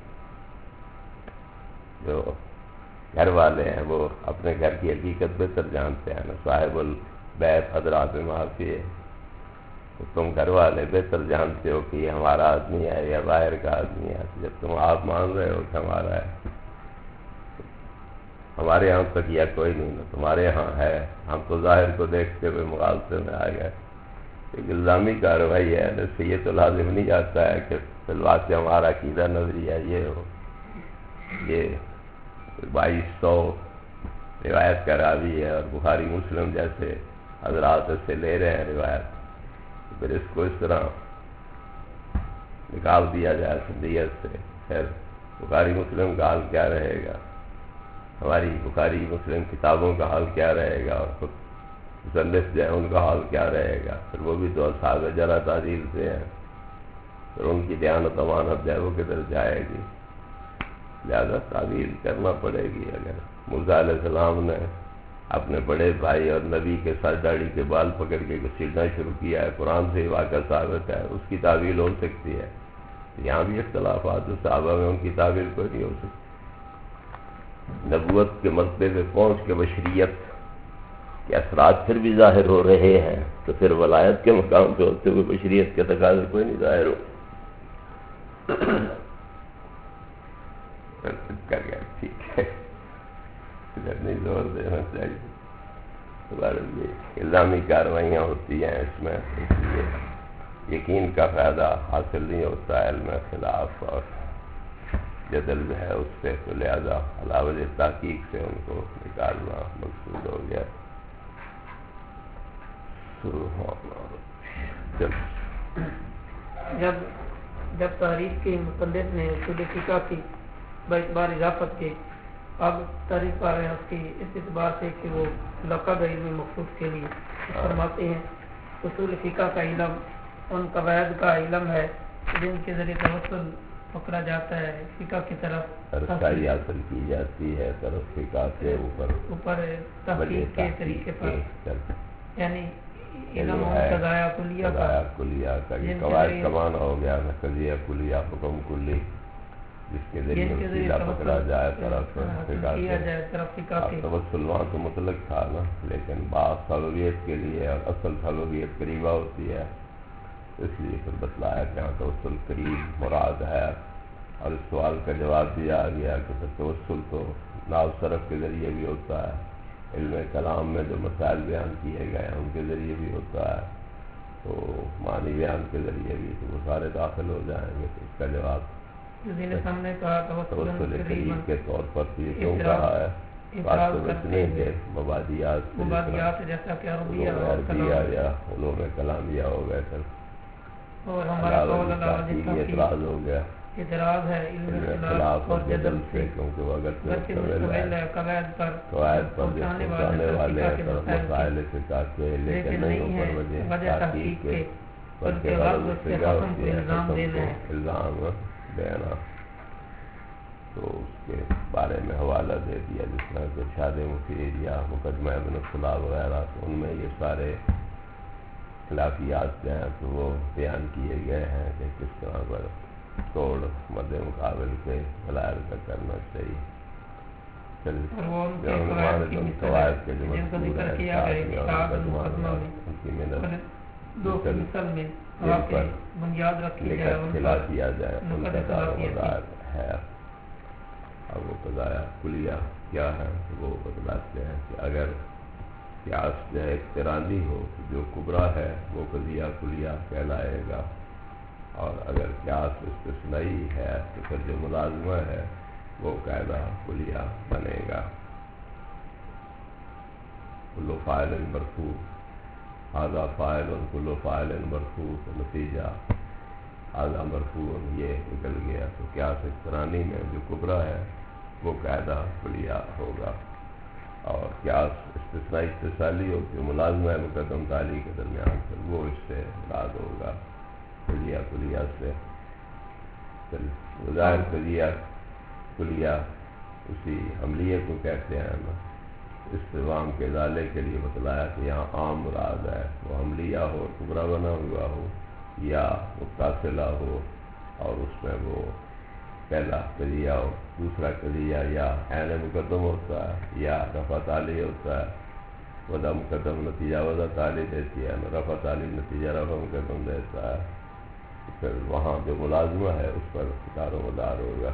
Speaker 2: جو گھر والے ہیں وہ اپنے گھر کی حقیقت بہتر جانتے ہیں نا، صاحب البیت حضرات معافی ہے، تو تم گھر والے بہتر جانتے ہو کہ یہ ہمارا آدمی ہے یا باہر کا آدمی ہے۔ جب تم آپ مان رہے ہو کہ ہمارا ہے، ہمارے یہاں تک یہ کوئی نہیں نا، تمہارے یہاں ہے، ہم تو ظاہر کو دیکھتے ہوئے مغالطے میں آ گئے۔ ایک الزامی کارروائی ہے، اس سے یہ تو لازم نہیں جاتا ہے کہ فی الواقع سے ہمارا عقیدہ نظریہ یہ ہو۔ یہ 2200 روایت کا راوی ہے اور بخاری مسلم جیسے حضرات سے لے رہے ہیں روایت، پھر اس کو اس طرح نکال دیا جائے سندیت سے، پھر بخاری مسلم کا حال کیا رہے گا، ہماری بخاری مسلم کتابوں کا حال کیا رہے گا، اور خود مصنف جو ہے ان کا حال کیا رہے گا، پھر وہ بھی تو اصحاب جرح تعدیل سے ہیں، پھر ان کی دیانت امانت جو ہے وہ کدھر جائے گی؟ لہذا تعویل کرنا پڑے گی۔ اگر موسیٰ علیہ السلام نے اپنے بڑے بھائی اور نبی کے سر داڑھی کے بال پکڑ کے گھسیٹنا شروع کیا ہے، قرآن سے ہی واقعہ ثابت ہے، اس کی تعویل ہو سکتی ہے۔ یہاں بھی اختلافات صحابہ میں ان کی تعویل کوئی نہیں ہو سکتی۔ نبوت کے مرتبے پہ پہنچ کے بشریت کے اثرات پھر بھی ظاہر ہو رہے ہیں، تو پھر ولایت کے مقام پہ ہوتے ہوئے بشریت کے تقاضے کوئی نہیں ظاہر ہو۔ کر گیا ٹھیک ہے، ادھر نہیں زور دینا چاہیے۔ دوبارہ یہ الزامی کارروائیاں ہوتی ہیں، اس میں اس لیے یقین کا فائدہ حاصل نہیں ہوتا ہے، علم خلاف اور جدل جو ہے اس سے، تو لہذا علاوہ تحقیق سے ان کو نکالنا مقصود ہو گیا۔
Speaker 4: جب تاریخ کے مصنف نے اصول فقہ کی باعتبار اضافت کے اب تعریف کر رہے ہیں، اس کی اس اعتبار سے کہ وہ لقب علم مخصوص کے لیے فرماتے ہیں اصول فقہ کا علم ان قواعد کا علم ہے جن کے ذریعے توسل پکڑا جاتا ہے، فقہ کی طرف
Speaker 2: رسائی حاصل کی جاتی ہے، طرف فقہ کے اوپر
Speaker 4: تحقیق کے طریقے پر، یعنی علم قضایا کلیہ
Speaker 2: کا قواعد کمان ہو گیا، قضیہ کلیہ حکم کلی، جس کے ذریعے وسیلہ پکڑا جائے طرف فقہ کے۔ توسل وہاں تو مطلق تھا نا، لیکن بعض سببیت کے لیے اور اصل سببیت قریبہ ہوتی ہے، اس لیے پھر بتلایا کہ ہاں توسل قریب مراد ہے، اور اس سوال کا جواب بھی آ گیا کہ توسل تو ناو صرف کے ذریعے بھی ہوتا ہے، علم کلام میں جو مسائل بیان کیے گئے ہیں ان کے ذریعے بھی ہوتا ہے، تو معنی بیان کے ذریعے بھی، تو وہ سارے داخل ہو جائیں گے۔ تو اس کا جواب توسل قریب کے طور پر یہ کیوں کہا ہے؟ بات تو بس نہیں کہ مبادیات
Speaker 4: جیسا کہ
Speaker 2: عربیہ یا علوم کلامیہ ہو گئے، پھر
Speaker 4: اور ہمارا قول
Speaker 2: اعتراض ہو گیا،
Speaker 4: اعتراض ہے علم خلاف اور جدل سے،
Speaker 2: کیونکہ وہ اگر
Speaker 4: مشتمل ہے قواعد پر
Speaker 2: پہنچانے والے مسائل فقہ کے، لیکن نہیں اوپر وجہ تحقیق کے، بلکہ غرض سے حکم کو الزام دینا۔ تو اس کے بارے میں حوالہ دے دیا، جس طرح کہ ارشاد مفید یا مقدمہ ابن الصلاح وغیرہ، ان میں یہ سارے خلافیات جو ہیں تو وہ بیان کیے گئے ہیں کہ کس طرح پر توڑ مد مقابل کے دلائل کا کرنا چاہیے۔ قواعد کے جو مذکور ہیں ان کی محنت
Speaker 4: بنیاد رکھی
Speaker 2: کھلا دیا جائے، ان کا دار ہے۔ اب وہ قضایا کلیہ کیا ہے وہ بتلاتے ہیں کہ اگر قیاس جو ہے اقترانی ہو، جو کبرا ہے وہ قضیہ کلیہ کہلائے گا، اور اگر قیاس استثنائی ہے تو پھر جو ملازمہ ہے وہ قاعدہ کلیہ بنے گا۔ کل فاعل مرفوع، هذا فاعل کل فاعل مرفوع، نتیجہ هذا مرفوع یہ نکل گیا. تو قیاس اقترانی میں جو کبرا ہے وہ قاعدہ کلیہ ہوگا، اور قیاس استثنائی اتصالی ہو جو ملازمہ ہے مقدم تالی کے درمیان سے وہ اس سے مراد ہوگا کلیہ کلیہ سے. ظاہر کلیہ اسی حملیے کو کہتے ہیں نا. استفہام کے ازالے کے لیے بتلایا کہ یہاں عام مراد ہے، وہ حملیہ ہو، کبرا بنا ہوا ہو، یا متصلہ ہو اور اس میں وہ پہلا کلیہ ہو، دوسرا کلیہ یا عین مقدم ہوتا ہے یا رفع تالی ہوتا ہے. وضع مقدم نتیجہ وضع تالی دیتی ہے، رفع تالی نتیجہ رفع مقدم دیتا ہے. پھر وہاں جو ملازمہ ہے اس پر دار و مدار ہوگا.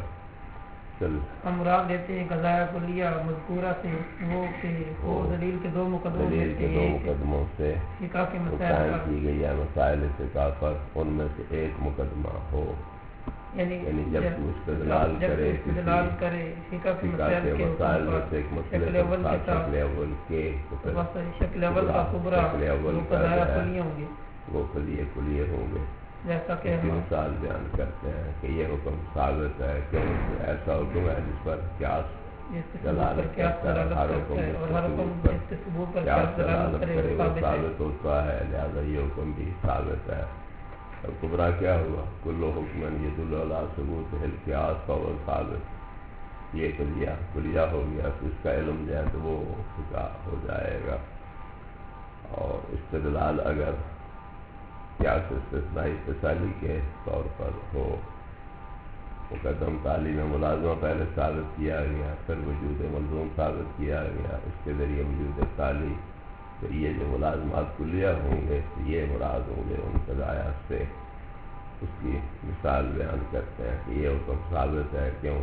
Speaker 4: ہم مراد دیتے ہیں قضایا کلیہ مذکورہ سے وہ کہ وہ دلیل کے دو مقدموں
Speaker 2: سے
Speaker 4: فقہ کے
Speaker 2: قائم کی گئی ہے مسائل فقہ پر، ان میں سے ایک مقدمہ ہو، یعنی جب تو استدلال کرے
Speaker 4: فقہ کے مسائل
Speaker 2: میں سے ایک مسئلے پر شکل اول کے
Speaker 4: شکل اول کا کبرا وہ قضایا کلیہ ہوں گے،
Speaker 2: وہ کلیہ ہوں گے.
Speaker 4: جیسا کہ
Speaker 2: مثال بیان کرتے ہیں کہ یہ حکم ثابت ہے کہ ایسا حکم ہے جس پر قیاس دلالت کرتا ہے، ہر حکم جس کے ثبوت پر قیاس دلالت کرے وہ ثابت ہوتا ہے، لہذا یہ حکم بھی ثابت ہے. اب کبرا کیا ہوا؟ کل حکم یدل علی ثبوت القیاس فهو ثابت. یہ کلیہ ہو گیا، تو اس کا علم جو ہے تو وہ فقہ ہو جائے گا. اور استدلال اگر قیاس استثنائی اتصالی کے طور پر ہو، مقدم تالی میں ملازمہ پہلے ثابت کیا گیا، پھر وجود ملزوم ثابت کیا گیا، اس کے ذریعے وجود تالی، تو یہ جو ملازمات کلیہ ہوں گے یہ مراد ہوں گے ان قضایات سے. اس کی مثال بیان کرتے ہیں کہ یہ حکم ثابت ہے کیوں؟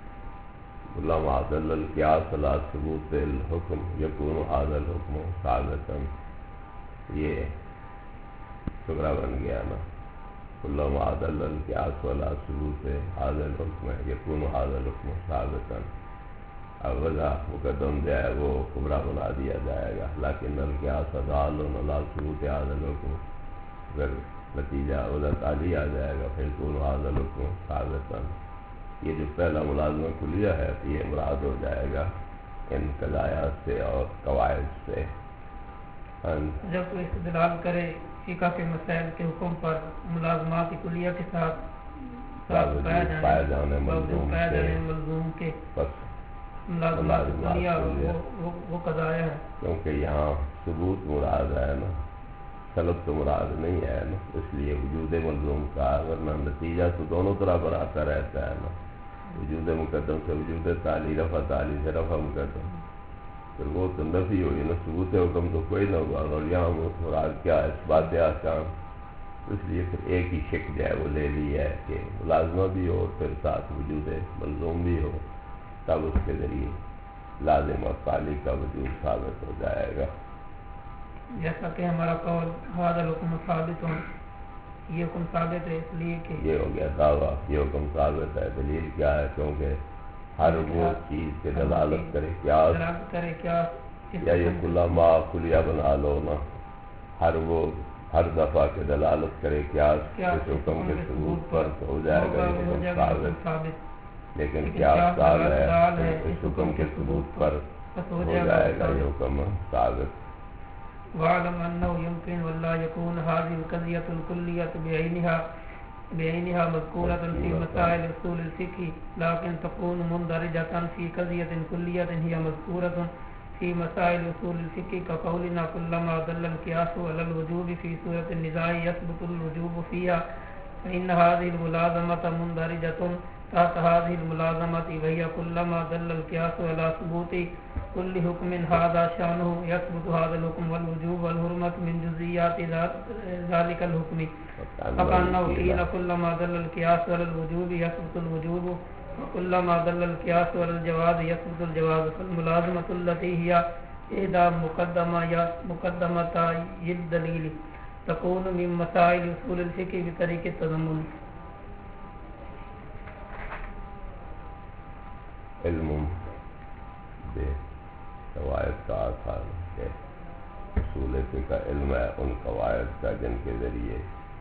Speaker 2: علامہ عدل القیاس علی ثبوت الحکم یکون هذا الحکم ثابتا. یہ شکرہ بن گیا نا. علامہ عدل القیاس علی ثبوت هذا الحکم یکون هذا الحکم ثابتا. اب وضع مقدم جو ہے وہ کبرا بنا دیا جائے گا، لیکن القیاس دال علی ثبوت هذا الحکم، اگر نتیجہ وضع تالی آ جائے گا پھر یکون هذا الحکم ثابتا. یہ جو پہلا ملازمہ کلیہ ہے تو یہ مراد ہو جائے گا ان قضایات سے اور قواعد سے.
Speaker 4: جب کوئی استدلال کرے فقہ کے مسائل کے حکم پر ملازمات کلیہ کے ساتھ پایا جانے ملزوم کے ملازمات کلیہ وہ قضایا ہے،
Speaker 2: کیونکہ یہاں ثبوت مراد ہے نا، طلب تو مراد نہیں ہے نا، اس لیے وجود ملزوم کا، ورنہ نتیجہ تو دونوں طرح پر آتا رہتا ہے نا. وجود مقدم سے وجود تالی، رفع تالی سے رفع مقدم، پھر وہ تو نفی ہوئی نا، ثبوت حکم تو کوئی نہ ہوا. اور یہاں مراد کیا ہے؟ اثبات احکام. اس لیے پھر ایک ہی شکل جو ہے وہ لے لی ہے کہ ملازمہ بھی ہو اور پھر ساتھ وجود ملزوم بھی ہو، تب اس کے ذریعے لازم اور تالی کا وجود ثابت ہو جائے گا.
Speaker 4: جیسا کہ ہمارا قول هذا الحکم ثابت ہو، یہ حکم ثابت ہے اس لیے کہ
Speaker 2: یہ ہو گیا دعویٰ، یہ حکم ثابت ہے. دلیل کیا ہے؟ کیونکہ ہر وہ چیز کے دلالت کرے قیاس، یا یہ کلا ما کلیہ بنا لو نا، ہر دفعہ کے دلالت کرے قیاس اس حکم کے ثبوت پر تو ہو جائے گا یہ حکم ثابت. لیکن قیاس دال ہے اس حکم کے ثبوت پر ہو جائے گا یہ حکم ثابت.
Speaker 4: وَاعْلَمْ أَنَّهُ يُمْكِنُ وَلَا يَكُونُ هَذِهِ الْقَضِيَّةُ الْكُلِّيَّةُ بِعَيْنِهَا مَذْكُورَةً فِي مَسَائِلِ أُصُولِ الْفِقْهِ لَكِنْ تَكُونُ مُنْدَرِجَةً فِي قَضِيَّةٍ كُلِّيَّةٍ هِيَ مَذْكُورَةٌ فِي مَسَائِلِ أُصُولِ الْفِقْهِ كَقَوْلِنَا كُلَّمَا دَلَّ الْقِيَاسُ عَلَى الْوُجُوبِ فِي صُورَةِ النِّزَاعِ يَثْبُتُ الْوُجُوبُ فِيهَا فَإِنَّ هَذِهِ الْمُلَازَمَةَ مُنْدَرِجَةٌ تحت هذه الملازمة وهي كلما دل القياس على ثبوت كل حكم هذا شأنه يثبت هذا الحكم والوجوب والحرمة من جزئيات ذلك الحكم. فكأنه قيل كلما دل القياس على الوجوب يثبت الوجوب وكلما دل القياس على الجواز يثبت الجواز. فالملازمة التي هي إحدى مقدمتي الدليل تكون من مسائل أصول الفقه بطريق التضمن.
Speaker 2: علم بے روایت کا آثار ہے اصول فقہ علم ہے ان قواعد کا جن کے ذریعے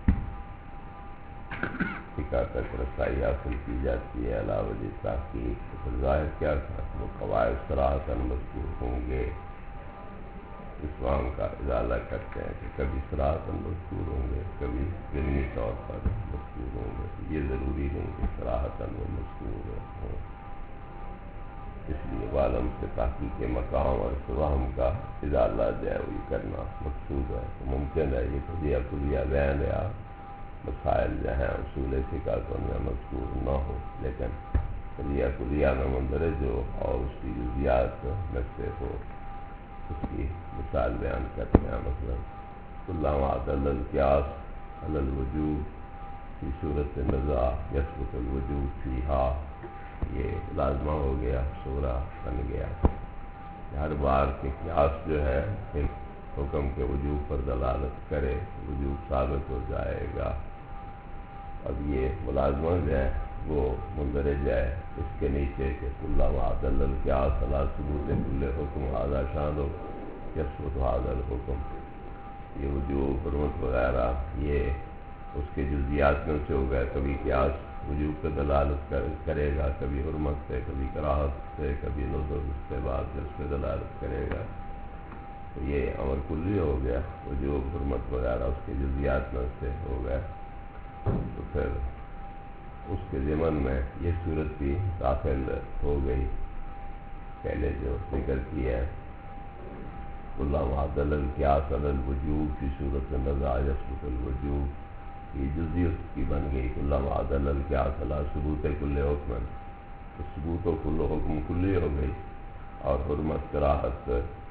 Speaker 2: فقہ تک رسائی حاصل کی جاتی ہے علاوہ جی تحقیق تو ظاہر کیا تھا وہ قواعد صراحتاً مذکور ہوں گے. اسلام کا ازالہ کرتے ہیں کہ کبھی صراحتاً مذکور ہوں گے کبھی ضمنی طور پر مذکور ہوں گے. یہ ضروری نہیں کہ صراحتاً وہ مذکور ہوں. اس لیے عالم سے تحقیق مقام اور فہم کا ازالہ جو ہے وہ کرنا مقصود ہے. تو ممکن ہے یہ قضیہ کلیہ بیان یا مسائل جو ہیں اصول فقہ کو ان میں مذکور نہ ہو لیکن قضیہ کلیہ میں مندرج ہو اور اس کی جزیات میں سے ہو. اس کی مثال بیان کرتے ہیں. مثلا کلما عدل القیاس علی الوجوب فی صورت نزاع یثبت الوجوب فیہا. یہ لازمہ ہو گیا سورہ بن گیا. ہر بار کے قیاس جو ہے ایک حکم کے وجوب پر دلالت کرے وجوب ثابت ہو جائے گا. اب یہ ملازمہ جو ہے وہ مندرج ہے اس کے نیچے کہ کلما عدل القیاس علی ثبوت کل حکم هذا شان یثبت هذا الحکم. یہ وجوب حرمت وغیرہ یہ اس کے جزیات میں سے ہو گیا. کبھی قیاس وجوب پہ دلالت کرے گا کبھی حرمت سے کبھی کراہت سے کبھی نظر اس کے بعد اس پہ دلالت کرے گا. تو یہ امر کلی ہو گیا. وجوب حرمت وغیرہ اس کے جزیات میں سے ہو گیا. تو پھر اس کے ضمن میں یہ صورت بھی داخل ہو گئی پہلے جو ذکر کی ہے. کلما عدل القیاس علی الوجوب فی صورت نزاع یثبت الوجوب. یہ جزی اس کی بن گئی کلما عدل القیاس علی ثبوت کل حکم. تو ثبوت و کل حکم کلی ہو گئی اور حرمت کراہت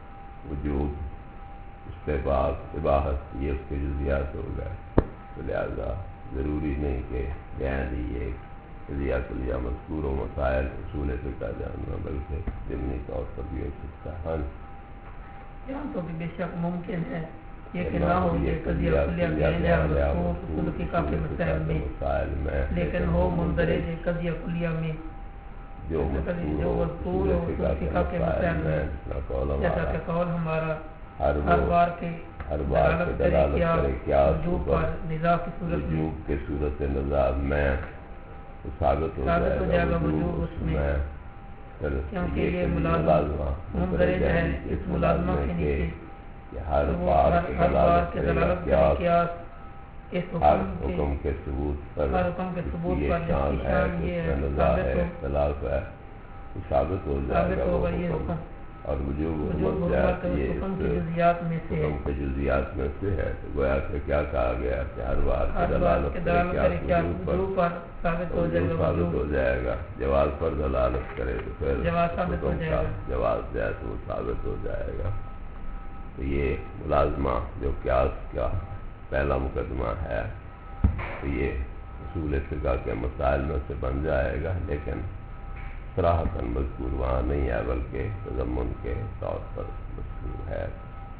Speaker 2: وجوب استحباب اباحت یہ اس کے جزیات ہو گئے. تو لہذا ضروری نہیں کہ بیان یہ قضیہ کلیہ مذکور و مسائل اصول فقہ جاننا بلکہ ضمنی طور پر بھی ہو سکتا ہے.
Speaker 4: یہاں تو بے شک ممکن ہے یہ کہ نہ ہو یہ قضیہ کلیہ مذکور اصول فقہ کے مسائل میں لیکن ہو مندرج قضیہ کلیہ میں
Speaker 2: جو مذکور
Speaker 4: اصول فقہ کے مسائل میں جیسا کہ قول ہمارا ہر بار کے دلالت کرے کیا وجوب پر نزاع کی صورت
Speaker 2: وجوب کے صورت نزاع میں ثابت ہو جائے گا وجوب اس میں.
Speaker 4: کیونکہ یہ ملازمہ مندرج ہے اس ملازمہ کے نیچے
Speaker 2: کہ ہر بار کے دلالت کرے قیاس اس حکم کے ثبوت پر
Speaker 4: ہر حکم کے ثبوت پر
Speaker 2: شان ہے کہ نزاع ہے اختلاف ہے تو ثابت ہو جائے گا وہ حکم. اور وجوب حرمت یہ حکم کے جزیات میں سے ہے. تو گویا کہ کیا کہا گیا کہ ہر بار کے دلالت کرے کیا وجوب پر ثابت ہو جائے گا. جواز پر دلالت کرے تو پھر حکم کا جواز جائے تو وہ ثابت ہو جائے گا. تو یہ ملازمہ جو قیاس کا پہلا مقدمہ ہے تو یہ اصول فقہ کے مسائل میں سے بن جائے گا لیکن صراحتاً مذکور وہاں نہیں ہے بلکہ تضمن کے طور پر مذکور ہے.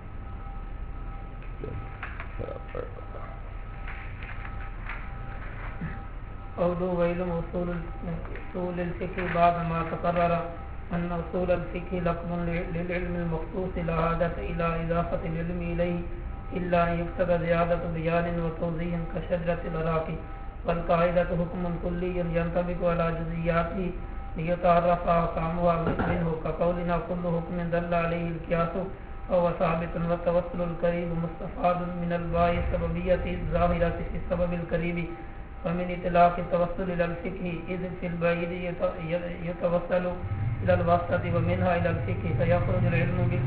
Speaker 4: قوله وعلم اصول الفقه بعد ما تقرر ان اصول الفقه لقب للعلم المخصوص لا حاجة الى اضافة العلم اليه الا ان يقتضى زيادة بيان وتوضيح كشجرة العراق والقاعدة حكم كلي ينطبق على جزئياته ليتعرف احكامها منه كقولنا كل حكم دل عليه القياس فهو ثابت والتوسل القريب مستفاد من الباء السببية الظاهرة في السبب القريب ومن اطلاق التوسل الى الفقه اذ في البعيد يتوسل الى الواسطة ومنها الى الفقه فيخرج العلم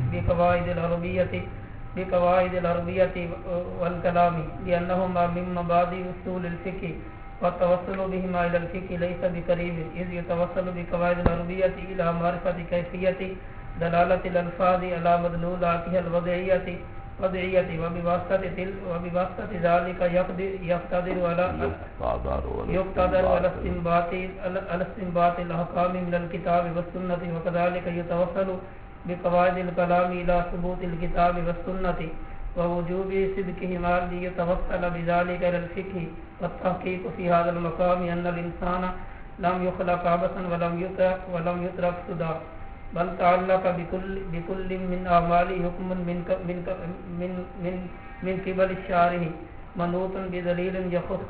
Speaker 4: بقواعد العربية والكلام لأنهما من مبادئ اصول الفقه والتوسل بهما الى الفقه ليس بقريب اذ يتوسل بقواعد العربية الى معرفة كيفية دلالة الألفاظ على مدلولاتها الوضعية وبواسطة ذلك يقتدر على استنباط الأحكام من الكتاب والسنة وكذلك يتوصل بقواعد الكلام إلى ثبوت الكتاب والسنة ووجوب صدقهما ليتوصل بذلك إلى الفقه. والتحقيق في هذا المقام أن الإنسان لم يخلق عبثا ولم يترك سدى بل تعلق بكل من أعماله حكم من قبل الشارع منوط بدليل يخص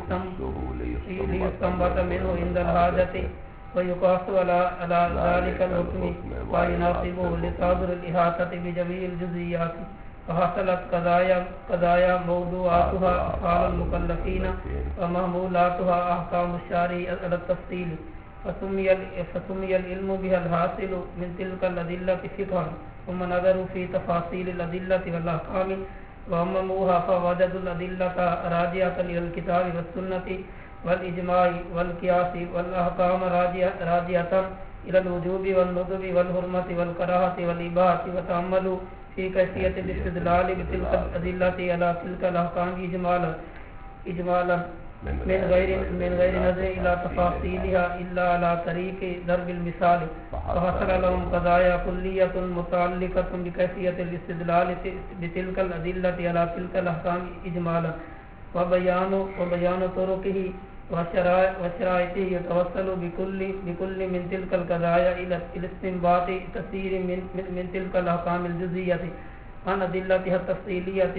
Speaker 4: ليستنبط منه عند الحاجة ويقاس على ذلك الحكم ويناسبه لصادر الإحاطة بجميع الجزئيات فحصلت قضايا موضوعاتها أفعال المكلفين ومحمولاتها أحكام الشارع على التفصيل فسمي العلم بها الحاصل من تلك الأدلة فقها ثم نظروا في تفاصيل الأدلة والأحكام وعمموها فوجدوا الأدلة راجعة إلى الكتاب والسنة والإجماع والقياس والأحكام راجعة إلى الوجوب والندب والحرمة والكراهة والإباحة وتأملوا في كيفية الاستدلال بتلك الأدلة على تلك الأحكام إجمالا من غير نظر إلى تفاصيلها إلا على طريق ضرب المثال فحصل لهم قضايا كلية متعلقة بكيفية الاستدلال بتلك الأدلة على تلك الأحكام إجمالا وبيان طرقه وشرائطه يتوصل بكل من تلك القضايا إلى استنباط كثير من تلك الأحكام الجزئية عن أدلتها التفصيلية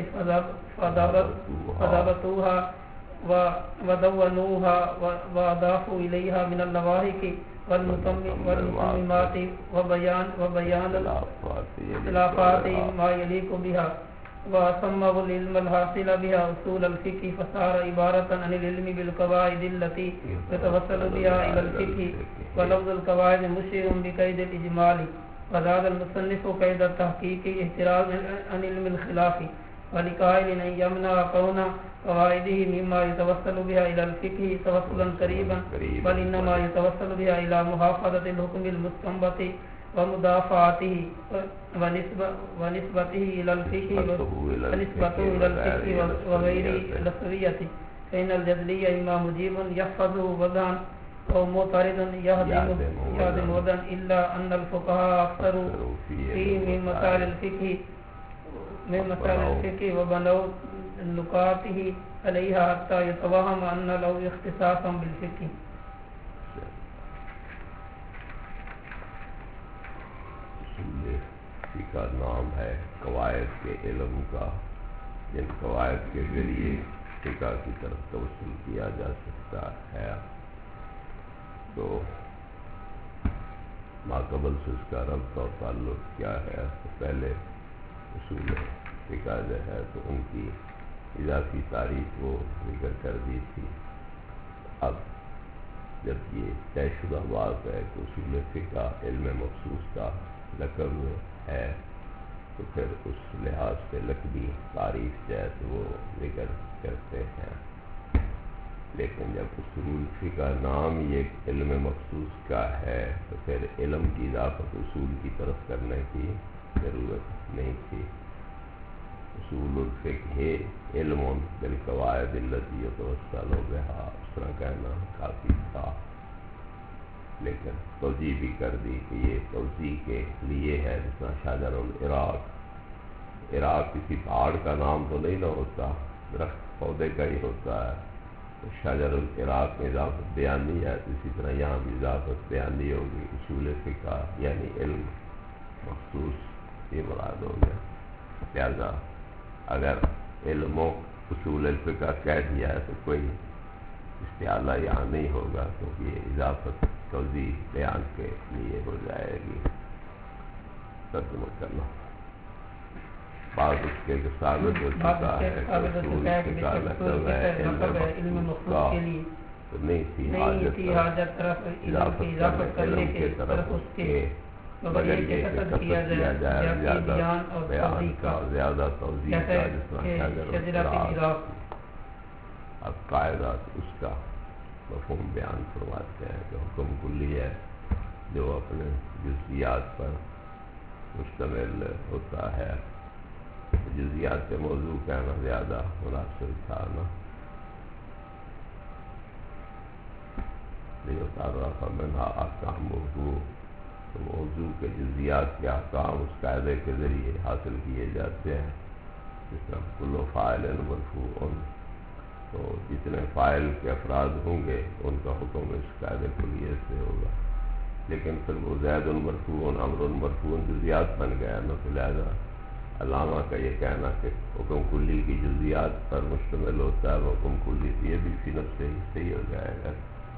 Speaker 4: فضبطوها ودونوها وأضافوا إليها من اللواحق والمتممات وبيان الاختلافات ما يليق بها وسموا العلم الحاصل بها أصول الفقه فصار عبارة عن العلم بالقواعد التي يتوصل بها إلى الفقه ولفظ القواعد مشير بقيد الإجمال وزاد المصنف قيد التحقيق احتراز عن علم الخلاف ولقائل أن يمنع كون قواعده مما يتوصل بها إلى الفقه توصلا قريبا بل إنما يتوصل بها إلى محافظة الحكم المستنبط ومدافعته ونسبته إلى الفقه وغير الأصلية فإن الجدلي إما مجيب يحفظه وضعا أو معترض يهدم وضعا إلا أن الفقهاء أكثر فيه من مسائل الفقه وبنوا نقاطه عليها حتى يتوهم أن له اختصاصا بالفقه.
Speaker 2: کا نام ہے قواعد کے علم کا جن قواعد کے ذریعے فقہ کی طرف توصل کیا جا سکتا ہے. تو ماقبل سے اس کا ربط اور تعلق کیا ہے؟ تو پہلے اصول فقہ جو ہے تو ان کی اضافی تعریف وہ ذکر کر دی تھی. اب جب یہ طے شدہ بات ہے کہ اصول فقہ علم مخصوص کا لقب ہے تو پھر اس لحاظ سے لقبی تعریف جو ہے تو وہ ذکر کرتے ہیں. لیکن جب اصول فقہ نام یہ علم مخصوص کا ہے تو پھر علم کی اضافت اصول کی طرف کرنے کی ضرورت نہیں تھی. اصول الفقہ علم بالقواعد التي يتوصل بها اس طرح کہنا کافی تھا. لیکن توضیح بھی کر دی کہ یہ توضیح کے لیے ہے. جس طرح شجر العراق کسی پہاڑ کا نام تو نہیں نہ ہوتا، درخت پودے کا ہی ہوتا ہے. تو شجر العراق میں اضافت بیانی ہے، تو اسی طرح یہاں بھی اضافت بیانی ہوگی. اصول فقہ یعنی علم مخصوص یہ مراد ہو گیا. لہذا اگر علم و اصول الفقہ کہہ دیا ہے تو کوئی استعالہ یہاں نہیں ہوگا کیونکہ یہ اضافت توضیح بیان کے لیے ہو جائے گی. ترجمہ کرنا بعض اس کے ثابت ہو چکا ہے کہ اصول فقہ لقب ہے علم مخصوص کے لیے تو نہیں تھی حاجت اضافت کرنے کے طرف اس کے مگر یہ کہ قصد کیا جائے بیان کا زیادہ توضیح کا جس طرح شجرۃ العراق. اب قاعدات اس کا مفہوم بیان فرماتے ہیں کہ حکم کلی ہے جو اپنے جزئیات پر مشتمل ہوتا ہے. جزئیات کے موضوع کہنا زیادہ مناسب تھا نا. لیتعرف منها احکامہ، تو موضوع کے جزئیات کے احکام اس قاعدے کے ذریعے حاصل کیے جاتے ہیں. جس طرح کل فاعل مرفوع، تو جتنے فاعل کے افراد ہوں گے ان کا حکم اس قاعدے کلیے سے ہوگا. لیکن پھر وہ زید مرفوع امر مرفوع جزیات بن گیا نا، تو لہٰذا علامہ کا یہ کہنا کہ حکم کلی کی جزیات پر مشتمل ہوتا ہے حکم کلی، یہ بھی فی نفس سے ہی صحیح ہو جائے گا.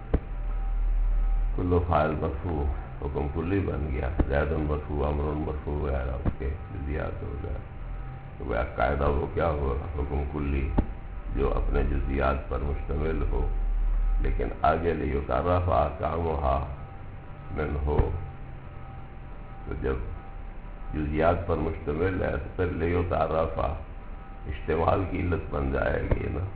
Speaker 2: کل فاعل مرفوع حکم کلی بن گیا، زید مرفوع امر مرفوع وغیرہ اس کے جزیات ہو گیا. تو وہ قاعدہ وہ کیا ہوا، حکم کلی جو اپنے جزیات پر مشتمل ہو لیکن آگے لیتعرف احکامھا من ہو. تو جب جزیات پر مشتمل ہے تو پھر لیتعرف اشتمال کی علت بن جائے گی نا.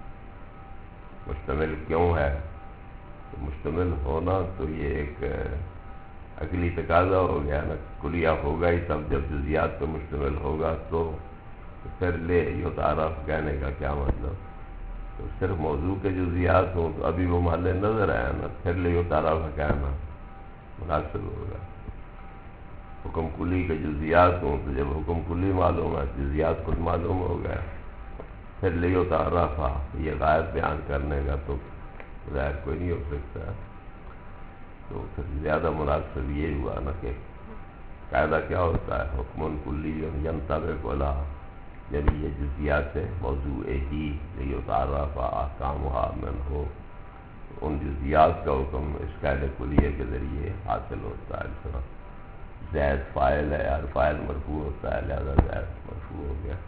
Speaker 2: مشتمل کیوں ہے؟ تو مشتمل ہونا تو یہ ایک عقلی تقاضا ہو گیا نا، کلیہ ہوگا ہی تب جب جزیات پر مشتمل ہوگا. تو پھر لے یتعرف کہنے کا کیا مطلب؟ تو صرف موضوع کے جزیات ہوں تو ابھی وہ محل نظر آیا نا، پھر لے یتعرف کہنا مناسب ہوگا. حکم کلی کے جزیات ہوں تو جب حکم کلی معلوم ہے جزیات خود معلوم ہو گیا، پھر لے یتعرف یہ غائب بیان کرنے کا تو ظاہر کوئی نہیں ہو سکتا. تو پھر زیادہ مناسب یہ ہوا نا کہ قاعدہ کیا ہوتا ہے، حکم کلی ینطبق علی، یعنی یہ جزیات موضوع ہی لیتعرف احکامھا من ہو، ان جزیات کا حکم اس قاعدہ کلیہ کے ذریعے حاصل ہوتا ہے. اس طرح زید فاعل ہے اور فاعل مرفوع ہوتا ہے، لہذا زید مرفوع ہو گیا.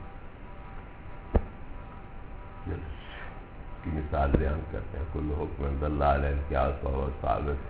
Speaker 2: کی مثال بیان کرتے ہیں، کل حکم دل علی القیاس فہو ثابت،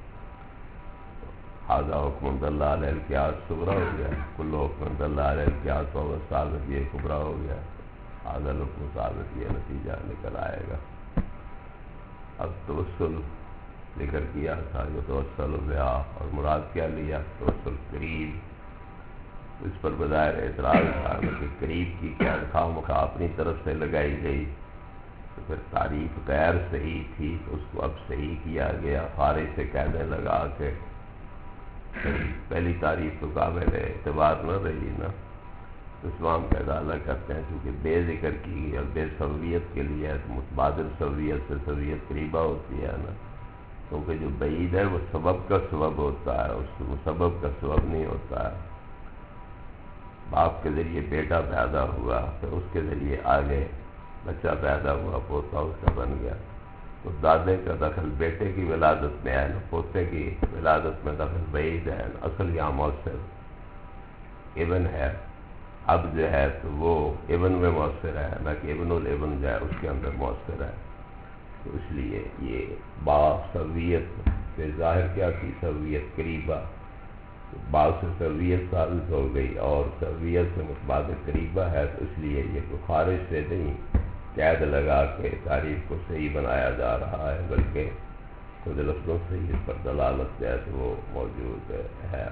Speaker 2: ھذا حکم دل علی القیاس صغریٰ ہو گیا. کل حکم دل علی القیاس فہو ثابت یہ کبریٰ ہو گیا. ھذا الحکم ثابت یہ نتیجہ نکل آئے گا. اب توسل ذکر کیا تھا، یہ توسل بہا، اور مراد کیا لیا؟ توسل قریب. اس پر بظاہر اعتراض تھا کہ قریب کی کیا خواہ مخواہ اپنی طرف سے لگائی گئی، تو پھر تعریف غیر صحیح تھی، اس کو اب صحیح کیا گیا خارج سے قاعدے لگا کے. پہلی تعریف تو قابل اعتبار نہ رہی نا. اسلام کا ادالہ کرتے ہیں چونکہ بے ذکر کی گئی اور بے سویت کے لیے ہے تو متبادل سویت سے سویت قریبہ ہوتی ہے نا، کیونکہ جو بعید ہے وہ سبب کا سبب ہوتا ہے، اس کو سبب کا سبب نہیں ہوتا ہے. باپ کے ذریعے بیٹا پیدا ہوا، پھر اس کے ذریعے آگے بچہ پیدا ہوا، پوتا اس کا بن گیا. تو دادے کا دخل بیٹے کی ولادت میں ہے نا، پوتے کی ولادت میں دخل بعید ہے نا. اصل یہاں مؤثر ابن ہے، اب جو ہے تو وہ ابن میں مؤثر ہے نہ کہ ابن الابن جو ہے اس کے اندر مؤثر ہے. تو اس لیے یہ با سویت کے ظاہر کیا تھی، سویت قریبہ، با سے سویت ثابت ہو گئی اور سویت سے متبادل قریبہ ہے. تو اس لیے یہ کوئی خارج سے نہیں قید لگا کے تعریف کو صحیح بنایا جا رہا ہے، بلکہ خود لفظوں سے ہی اس پر دلالت جو ہے تو وہ موجود ہے.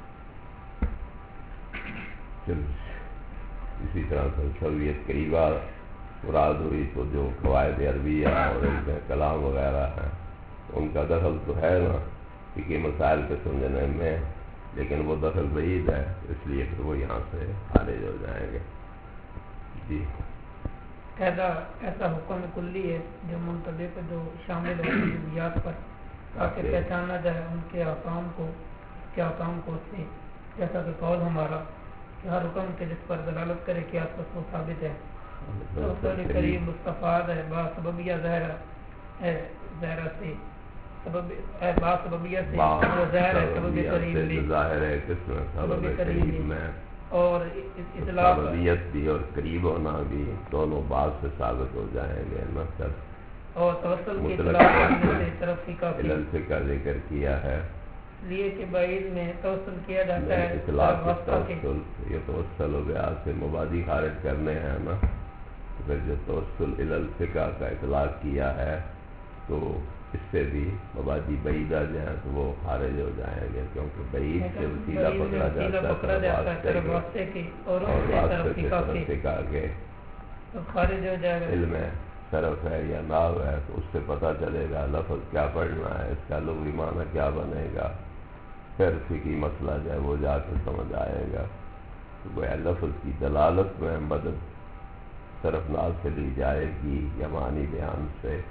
Speaker 2: اسی طرح سے سویت قریبہ مراد ہوئی تو جو قواعد عربیہ اور علم کلام وغیرہ ہیں ان کا دخل تو ہے نا کہ مسائل کے سمجھنے میں، لیکن وہ دخل بعید ہے، اس لیے پھر وہ یہاں سے خارج ہو جائیں گے. جی
Speaker 4: ایسا حکم کلی ہے جو منطبق جو شامل ہے جزیات پر، تاکہ پہچانا جائے ان کے احکام کو سے، جیسا کہ قول ہمارا کہ ہر حکم کے جس پر دلالت کرے کہ آپ کو ثابت ہے. توسل قریب مستفاد ہے با سببیہ ظاہرہ ہے، ظاہرہ سے سبب با سببیہ سے وہ ظاہر ہے، سبب قریب بھی ظاہر ہے، سبب قریب میں اور اطلاق
Speaker 2: سببیت بھی اور قریب ہونا بھی دونوں بعض سے ثابت ہو جائیں گے. مثلا
Speaker 4: اور توسل کی اطلاق کرنے سے طرف ہی کافی
Speaker 2: علل سے کا ذکر کیا ہے،
Speaker 4: لیے کہ بعید میں توسل کیا جاتا ہے.
Speaker 2: اطلاق توسل یہ توسل و بیعت سے مبادی خارج کرنے ہیں نا. پھر جو توسل علل فقہ کا اطلاق کیا ہے تو اس سے بھی مبادی بعیدہ جو ہیں تو وہ خارج ہو جائیں گے، کیونکہ بعید سے وسیلہ پکڑا جاتا ہے
Speaker 4: واسطے کی اور
Speaker 2: فقہ کے
Speaker 4: خارج ہو جائے گا.
Speaker 2: علم صرف ہے یا نحو ہے تو اس سے پتہ چلے گا لفظ کیا پڑھنا ہے، اس کا لغوی معنی کیا بنے گا، پھر فقہی مسئلہ جو ہے وہ جا کے سمجھ آئے گا. تو وہ لفظ کی دلالت میں مدد صرف ناز سے لی جائے گی یا معنی بیان سے،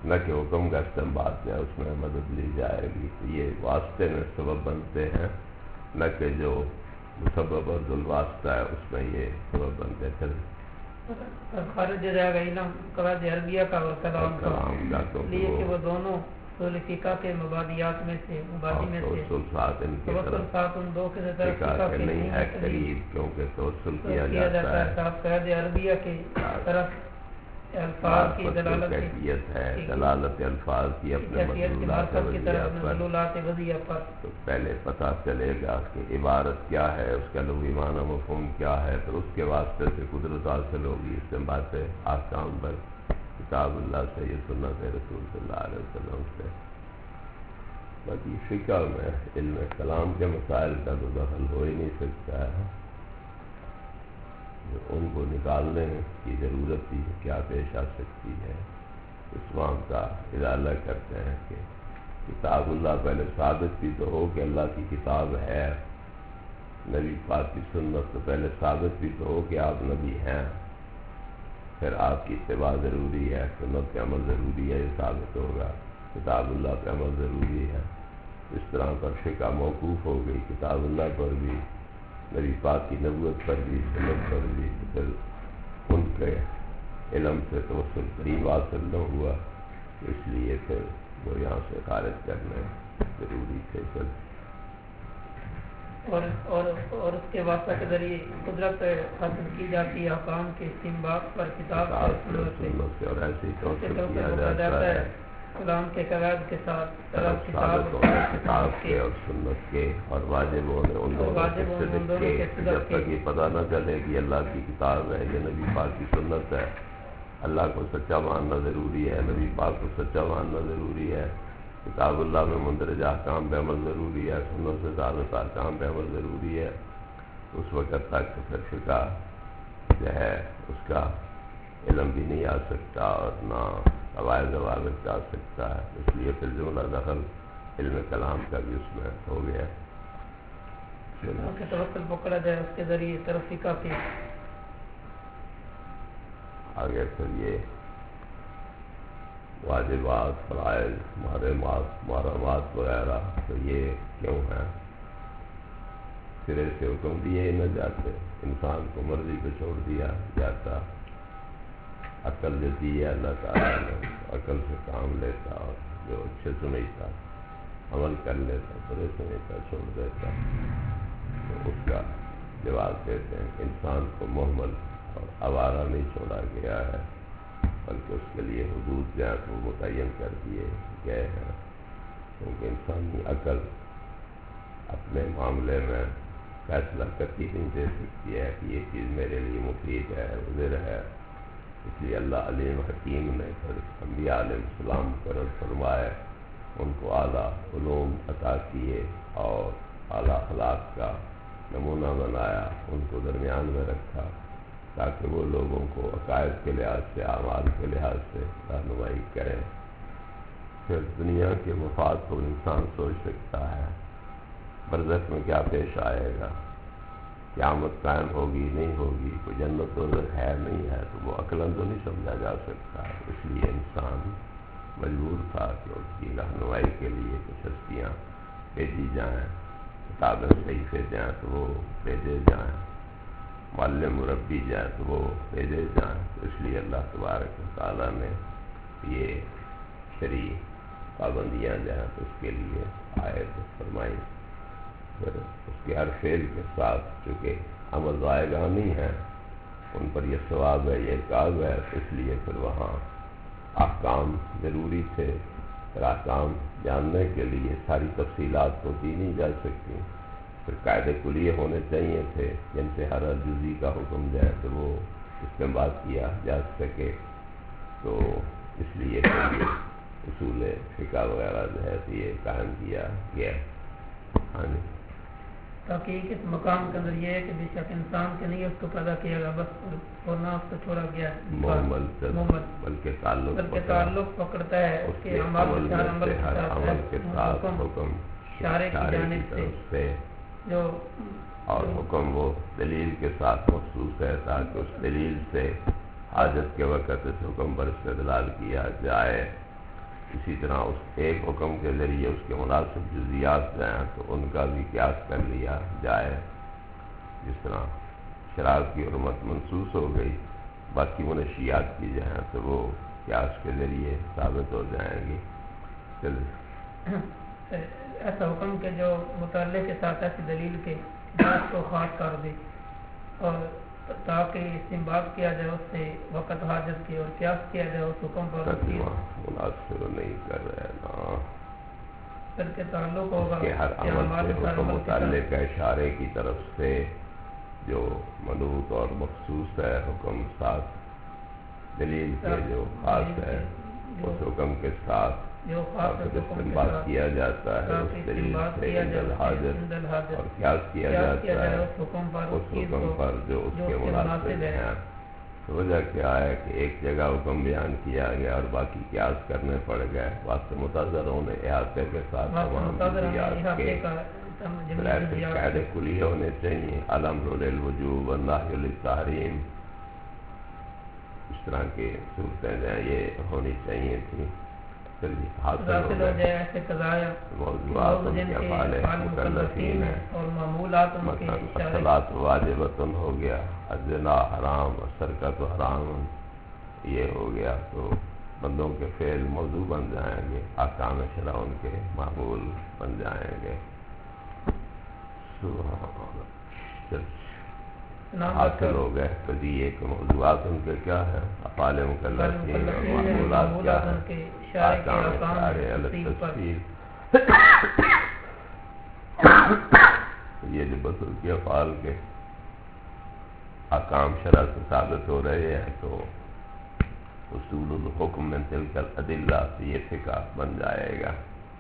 Speaker 2: نہ کہ حکم کا استعمال ہے اس میں مدد لی جائے گی. تو یہ واسطے میں سبب بنتے ہیں، نہ کہ جو مسبب اور ذوالواسطہ ہے اس میں یہ سبب بنتے تھے.
Speaker 4: خارج رہ گئی نا قواعد عربیہ کا اور کلام کا،
Speaker 2: تو
Speaker 4: لیے کہ وہ دونوں اصول فقہ کے مبادیات میں سے مبادی میں سے
Speaker 2: توسل ان کی طرف
Speaker 4: ان دو کے طرف
Speaker 2: فقہ کے نہیں ہے قریب، کیونکہ توسل کیا جاتا ہے.
Speaker 4: قواعد عربیہ کی طرف الفاظ کی دلالت
Speaker 2: کیفیت ہے، دلالت الفاظ کی اپنے
Speaker 4: مدلولات وضعیہ پر.
Speaker 2: تو پہلے پتہ چلے گا کہ عبارت کیا ہے، اس کا لغوی معنی مفہوم کیا ہے، پھر اس کے واسطے سے قدرت حاصل ہوگی استنباط احکام پر کتاب اللہ سے، یہ سنت رسول صلی اللہ علیہ وسلم سے. باقی فقہ میں علم کلام کے مسائل کا تو دخل ہو ہی نہیں سکتا ہے. ان کو نکالنے کی ضرورت ہی کیا پیش آ سکتی ہے. اس وہاں کا ارادہ کرتے ہیں کہ کتاب اللہ پہلے ثابت بھی تو ہو کہ اللہ کی کتاب ہے، نبی پاک کی سنت تو پہلے ثابت بھی تو ہو کہ آپ نبی ہیں، پھر آپ کی اتباع ضروری ہے، سنت پہ عمل ضروری ہے، یہ ثابت ہوگا. کتاب اللہ پہ عمل ضروری ہے. اس طرح پر فقہ موقوف ہو گئی کتاب اللہ پر بھی، نبی پاک کی نبوت پر بھی، سنت پر بھی. پھر ان کے علم سے توسل قریب حاصل نہ ہوا، اس لیے پھر وہ یہاں سے خارج کرنے ضروری تھے.
Speaker 4: اور اس کے واسطہ کے ذریعے قدرت حاصل کی جاتی ہے احکام کے استنباط پر کتاب
Speaker 2: سے، اور ایسے ہی توسل کیا جاتا ہے
Speaker 4: کلام کے قواعد کے ساتھ
Speaker 2: کتاب کے اور سنت کے، اور واجب ہونے ان دونوں کے صدق کے. جب تک یہ پتہ نہ چلے کہ اللہ کی کتاب ہے، یہ نبی پاک کی سنت ہے، اللہ کو سچا ماننا ضروری ہے، نبی پاک کو سچا ماننا ضروری ہے، کتاب اللہ میں مندرجہ احکام پہ عمل ضروری ہے، سنت سے ثابت احکام پہ عمل ضروری ہے. اس وقت تک پھر فقہ جو ہے اس کا علم بھی نہیں آ سکتا اور نہ قواعد ضوابط آ سکتا ہے. اس لیے پھر جملہ دخل علم کلام کا بھی اس میں ہو گیا.
Speaker 4: توسل پکڑا جائے اس کے ذریعے طرف فقہ کے
Speaker 2: آگے. پھر یہ واجبات، فرائض، محرمات وغیرہ تو یہ کیوں ہیں؟ سرے سے حکم دیے نہ جاتے، انسان کو مرضی پہ چھوڑ دیا جاتا. عقل جو دی ہے اللہ تعالیٰ نے، عقل سے کام لیتا اور جو اچھے سمجھتا عمل کر لیتا، برے سمجھتا چھوڑ دیتا. تو اس کا جواب دیتے ہیں کہ انسان کو مہمل اور آوارہ نہیں چھوڑا گیا ہے، بلکہ اس کے لیے حدود جو ہے وہ متعین کر دیے گئے ہیں. کیونکہ انسانی عقل اپنے معاملے میں فیصلہ کرتی نہیں دے سکتی ہے کہ یہ چیز میرے لیے مفید ہے، مضر ہے. اس لیے اللہ علیم حکیم نے پھر انبیاء علیہ السلام مقرر فرمائے، ان کو اعلیٰ علوم عطا کیے اور اعلیٰ اخلاق کا نمونہ بنایا، ان کو درمیان میں رکھا تاکہ وہ لوگوں کو عقائد کے لحاظ سے، اعمال کے لحاظ سے رہنمائی کریں. پھر دنیا کے مفاد کو انسان سوچ سکتا ہے، برزخ میں کیا پیش آئے گا، قیامت قائم ہوگی نہیں ہوگی، کوئی جنت دوزخ ہے نہیں ہے، تو وہ عقلاً تو نہیں سمجھا جا سکتا. اس لیے انسان مجبور تھا کہ اس کی رہنمائی کے لیے کچھ ہستیاں بھیجی جائیں، کتابیں صحیفے جائیں تو وہ بھیجے جائیں، معلم مربی جائیں تو وہ بھیجے جائیں. تو اس لیے اللہ تبارک و تعالیٰ نے یہ شرعی پابندیاں جو ہیں تو اس کے لیے عائد فرمائی. پھر اس کے ہر فعل کے ساتھ چونکہ عمل ضائع نہیں ہے، ان پر یہ ثواب ہے، یہ عقاب ہے، اس لیے پھر وہاں احکام ضروری تھے. پھر احکام جاننے کے لیے ساری تفصیلات تو دی نہیں جا سکتی، پھر قاعدے کلیے ہونے چاہیے تھے جن سے ہر جزئی کا حکم جائے تو وہ استعمال کیا جا سکے. تو اس لیے یہ اصول فقہ وغیرہ جو ہے تو یہ قائم کیا گیا. ہاں جی.
Speaker 4: تاکہ اس مقام کے اندر یہ ہے کہ بے شک انسان کے نہیں اس کو پیدا کیا گیا بس اور نہ اس کو چھوڑا گیا
Speaker 2: بلکہ
Speaker 4: تعلق پکڑتا ہے اس کے عمل کے ساتھ حکم شارع کی جانب سے جو
Speaker 2: اور حکم وہ دلیل کے ساتھ مخصوص ہے تاکہ اس دلیل سے حاجت کے وقت اس حکم پر استدلال کیا جائے. اسی طرح اس ایک حکم کے ذریعے اس کے مناسب جزیات جو ہیں تو ان کا بھی قیاس کر لیا جائے. جس طرح شراب کی حرمت منسوخ ہو گئی، باقی منشیات کی جو ہیں تو وہ قیاس کے ذریعے ثابت ہو جائیں گی.
Speaker 4: ایسا حکم کے جو مطالعے کے ساتھ ایسی دلیل کے بات کو خاص کر دے اور تاکہ استنباط کیا جائے اس سے وقت حاجت کی اور قیاس کیا جائے اس حکم پر
Speaker 2: مناسب نہیں کر رہے نا،
Speaker 4: پھر کے تعلق ہوگا
Speaker 2: کہ ہر عمل سے حکم متعلق ہے اشارے کی طرف سے جو منوط اور مخصوص ہے حکم ساتھ دلیل کے جو خاص ہے اس حکم کے ساتھ استنباط کیا جاتا ہے اس دلیل سے عند الحاجت اور قیاس کیا جاتا ہے اس حکم پر جو اس کے مناسب ہیں. وجہ کیا ہے کہ ایک جگہ حکم بیان کیا گیا اور باقی قیاس کرنے پڑ گئے. واسطے متضرروں نے احاطے کے ساتھ تمام جزیات کے قاعدے کلی ہونے چاہیے. الامر للوجوب والنہی للتحریم، اس طرح کی صورتیں جو ہیں یہ ہونی چاہیے تھی. حاصل ہو جائے ایسے قضایا موضوعات ان کے افعال مکلفین ہیں اور معمولات ان کے الصلاۃ واجبۃ ہو گیا، الزنا حرام، السرقۃ حرام یہ ہو گیا تو بندوں کے فعل موضوع بن جائیں گے، احکام شرع ان کے معمول بن جائیں گے. حاصل ہو گئے قضیے کے موضوعات ان کے کیا ہے، افعال مکلفین اور معمولات کیا ہے، احکام شرع علی التفصیل. یہ جو بطور کے افعال کے احکام شرع سے ثابت ہو رہے ہیں تو اصول الحکم من تلک الادلہ سے یہ فقہ بن جائے گا.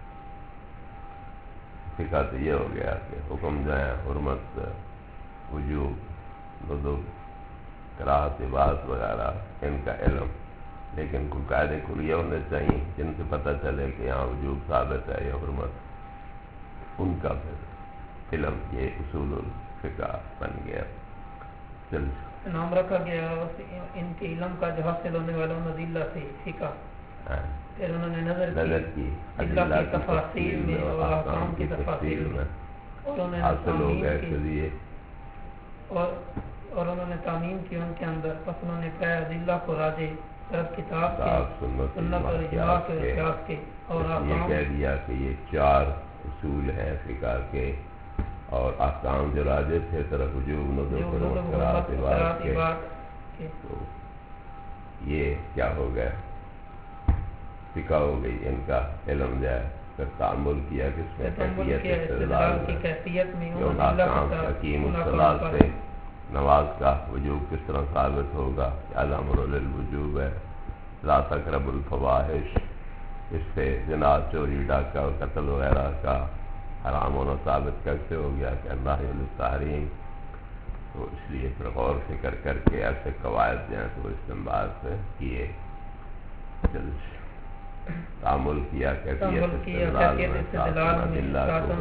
Speaker 2: فقہ تو یہ ہو گیا کہ حکم جو ہے حرمت، وجوب، ندب، کراہت، اباحت وغیرہ ان کا علم، لیکن کوئی قاعدے کلیہ ہونے چاہیے جن سے پتہ چلے کہ یہاں وجوب ثابت ہے یا حرمت، ان کا پھر علم یہ اصول الفقہ بن گیا.
Speaker 4: نام رکھا گیا ان کے علم کا جو حاصل ہونے والا ادلہ سے فقہ. پھر انہوں نے نظر کی ادلہ کی تفاصیل میں اور احکام کی تفاصیل میں، اور انہوں نے
Speaker 2: حاصل ہو گئے قضیے
Speaker 4: اور انہوں نے تعمیم کی ان کے اندر. پس انہوں نے کہا ادلہ کو راجع طرف کتاب کے، سنت اور اجماع کے قیاس کے، اور
Speaker 2: یہ کہہ دیا کہ یہ چار اصول ہیں فقہ کے اور احکام جو راجع تھے طرف وجوب، ندب، حرمت، کراہت، اباحت کے. تو یہ کیا ہو گیا، فقہ ہو گئی ان کا علم جائے. پھر تعامل کیا کس میں کیفیت میں ان احکام حکیم الصلاۃ سے نماز کا وجوب کس طرح ثابت ہوگا. الامر للوجوب ہے. لا تقربوا الفواحش، اس سے زنا، چوری، ڈاکہ اور قتل وغیرہ کا حرام ہونا ثابت کیسے ہو گیا کہ النہی للتحریم. تو اس لیے پھر غور فکر کر کے ایسے قواعد جو ہیں تو استنباط کیے، تعامل کیا کیفیت استدلال میں